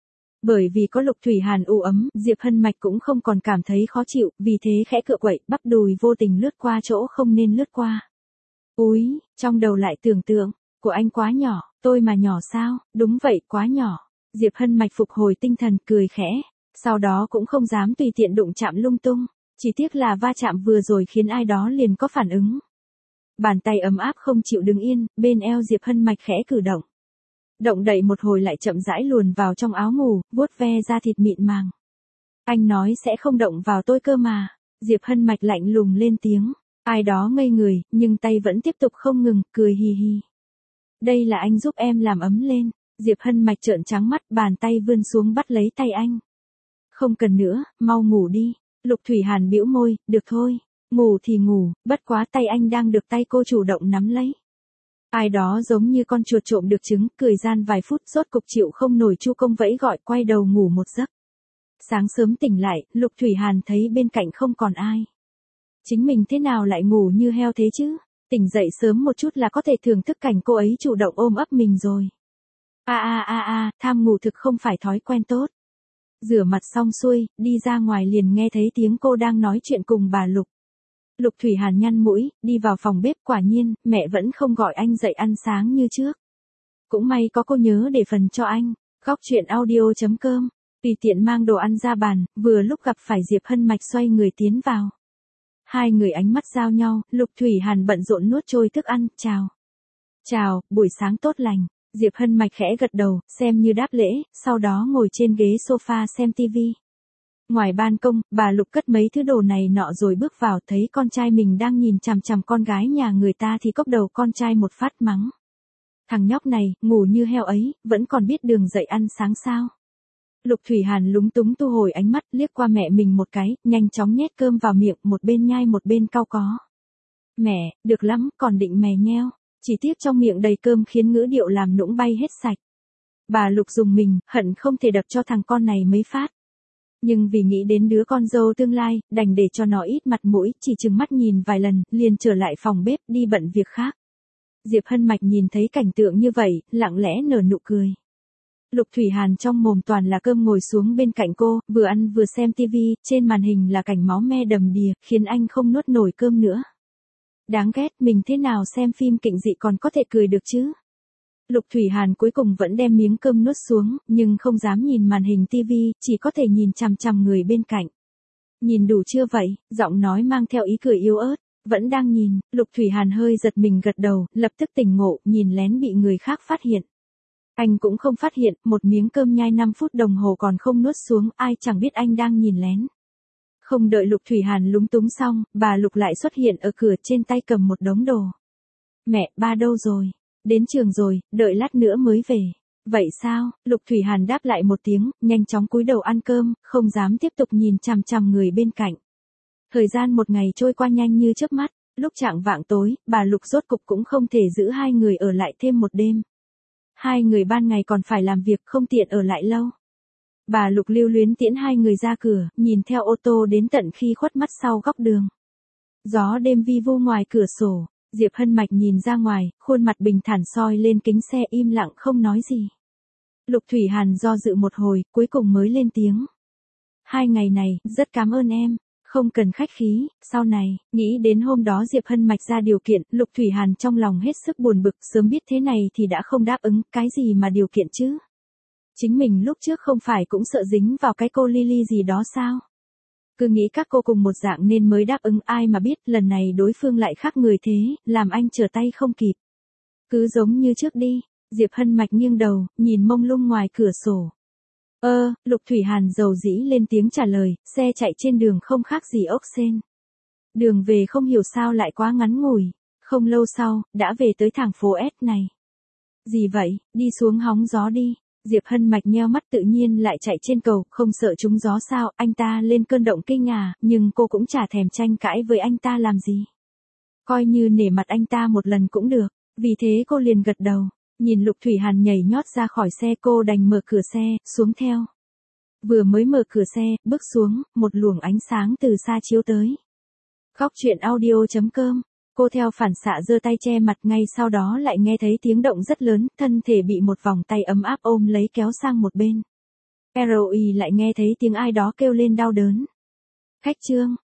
Bởi vì có Lục Thủy Hàn u ấm, Diệp Hân Mạch cũng không còn cảm thấy khó chịu, vì thế khẽ cựa quậy, bắp đùi vô tình lướt qua chỗ không nên lướt qua. Úi, trong đầu lại tưởng tượng, của anh quá nhỏ, tôi mà nhỏ sao, đúng vậy, quá nhỏ. Diệp Hân Mạch phục hồi tinh thần, cười khẽ, sau đó cũng không dám tùy tiện đụng chạm lung tung, chỉ tiếc là va chạm vừa rồi khiến ai đó liền có phản ứng. Bàn tay ấm áp không chịu đứng yên, bên eo Diệp Hân Mạch khẽ cử động. Động đậy một hồi lại chậm rãi luồn vào trong áo ngủ, vuốt ve da thịt mịn màng. Anh nói sẽ không động vào tôi cơ mà. Diệp Hân Mạch lạnh lùng lên tiếng. Ai đó ngây người, nhưng tay vẫn tiếp tục không ngừng, cười hì hì. Đây là anh giúp em làm ấm lên. Diệp Hân Mạch trợn trắng mắt, bàn tay vươn xuống bắt lấy tay anh. Không cần nữa, mau ngủ đi. Lục Thủy Hàn bĩu môi, được thôi. Ngủ thì ngủ, bất quá tay anh đang được tay cô chủ động nắm lấy. Ai đó giống như con chuột trộm được trứng, cười gian vài phút rốt cục chịu không nổi chu công vẫy gọi, quay đầu ngủ một giấc. Sáng sớm tỉnh lại, Lục Thủy Hàn thấy bên cạnh không còn ai. Chính mình thế nào lại ngủ như heo thế chứ? Tỉnh dậy sớm một chút là có thể thưởng thức cảnh cô ấy chủ động ôm ấp mình rồi. A a a a, tham ngủ thực không phải thói quen tốt. Rửa mặt xong xuôi, đi ra ngoài liền nghe thấy tiếng cô đang nói chuyện cùng bà Lục. Lục Thủy Hàn nhăn mũi, đi vào phòng bếp, quả nhiên, mẹ vẫn không gọi anh dậy ăn sáng như trước. Cũng may có cô nhớ để phần cho anh. Góc truyện audio chấm com, tùy tiện mang đồ ăn ra bàn, vừa lúc gặp phải Diệp Hân Mạch xoay người tiến vào. Hai người ánh mắt giao nhau, Lục Thủy Hàn bận rộn nuốt trôi thức ăn, chào. Chào, buổi sáng tốt lành. Diệp Hân Mạch khẽ gật đầu, xem như đáp lễ, sau đó ngồi trên ghế sofa xem tivi. Ngoài ban công, bà Lục cất mấy thứ đồ này nọ rồi bước vào, thấy con trai mình đang nhìn chằm chằm con gái nhà người ta thì cốc đầu con trai một phát mắng. Thằng nhóc này, ngủ như heo ấy, vẫn còn biết đường dậy ăn sáng sao. Lục Thủy Hàn lúng túng thu hồi ánh mắt, liếc qua mẹ mình một cái, nhanh chóng nhét cơm vào miệng, một bên nhai một bên cau có. Mẹ, được lắm, còn định mè nheo. Chỉ tiếc trong miệng đầy cơm khiến ngữ điệu làm nũng bay hết sạch. Bà Lục dùng mình, hận không thể đập cho thằng con này mấy phát. Nhưng vì nghĩ đến đứa con dâu tương lai, đành để cho nó ít mặt mũi, chỉ chừng mắt nhìn vài lần, liền trở lại phòng bếp, đi bận việc khác. Diệp Hân Mạch nhìn thấy cảnh tượng như vậy, lặng lẽ nở nụ cười. Lục Thủy Hàn trong mồm toàn là cơm ngồi xuống bên cạnh cô, vừa ăn vừa xem tivi, trên màn hình là cảnh máu me đầm đìa, khiến anh không nuốt nổi cơm nữa. Đáng ghét, mình thế nào xem phim kinh dị còn có thể cười được chứ? Lục Thủy Hàn cuối cùng vẫn đem miếng cơm nuốt xuống, nhưng không dám nhìn màn hình tivi, chỉ có thể nhìn chằm chằm người bên cạnh. Nhìn đủ chưa vậy? Giọng nói mang theo ý cười yếu ớt. Vẫn đang nhìn, Lục Thủy Hàn hơi giật mình gật đầu, lập tức tỉnh ngộ, nhìn lén bị người khác phát hiện. Anh cũng không phát hiện, một miếng cơm nhai năm phút đồng hồ còn không nuốt xuống, ai chẳng biết anh đang nhìn lén. Không đợi Lục Thủy Hàn lúng túng xong, bà Lục lại xuất hiện ở cửa, trên tay cầm một đống đồ. Mẹ, ba đâu rồi? Đến trường rồi, đợi lát nữa mới về. Vậy sao? Lục Thủy Hàn đáp lại một tiếng, nhanh chóng cúi đầu ăn cơm, không dám tiếp tục nhìn chằm chằm người bên cạnh. Thời gian một ngày trôi qua nhanh như chớp mắt, lúc chạng vạng tối, bà Lục rốt cục cũng không thể giữ hai người ở lại thêm một đêm. Hai người ban ngày còn phải làm việc, không tiện ở lại lâu. Bà Lục lưu luyến tiễn hai người ra cửa, nhìn theo ô tô đến tận khi khuất mắt sau góc đường. Gió đêm vi vu ngoài cửa sổ, Diệp Hân Mạch nhìn ra ngoài, khuôn mặt bình thản soi lên kính xe im lặng không nói gì. Lục Thủy Hàn do dự một hồi, cuối cùng mới lên tiếng. Hai ngày này, rất cảm ơn em. Không cần khách khí, sau này, nghĩ đến hôm đó Diệp Hân Mạch ra điều kiện, Lục Thủy Hàn trong lòng hết sức buồn bực, sớm biết thế này thì đã không đáp ứng, cái gì mà điều kiện chứ? Chính mình lúc trước không phải cũng sợ dính vào cái cô Lily gì đó sao? Cứ nghĩ các cô cùng một dạng nên mới đáp ứng, ai mà biết lần này đối phương lại khác người thế, làm anh trở tay không kịp. Cứ giống như trước đi, Diệp Hân Mạch nghiêng đầu, nhìn mông lung ngoài cửa sổ. Ơ, Lục Thủy Hàn dầu dĩ lên tiếng trả lời, xe chạy trên đường không khác gì ốc sên. Đường về không hiểu sao lại quá ngắn ngủi, không lâu sau, đã về tới thẳng phố S này. Gì vậy, đi xuống hóng gió đi. Diệp Hân Mạch nheo mắt tự nhiên lại chạy trên cầu, không sợ trúng gió sao, anh ta lên cơn động kinh à, nhưng cô cũng chả thèm tranh cãi với anh ta làm gì. Coi như nể mặt anh ta một lần cũng được, vì thế cô liền gật đầu. Nhìn Lục Thủy Hàn nhảy nhót ra khỏi xe cô đành mở cửa xe, xuống theo. Vừa mới mở cửa xe, bước xuống, một luồng ánh sáng từ xa chiếu tới. Góc truyện audio chấm com, cô theo phản xạ giơ tay che mặt, ngay sau đó lại nghe thấy tiếng động rất lớn, thân thể bị một vòng tay ấm áp ôm lấy kéo sang một bên. rờ o i lại nghe thấy tiếng ai đó kêu lên đau đớn. Khách Trương,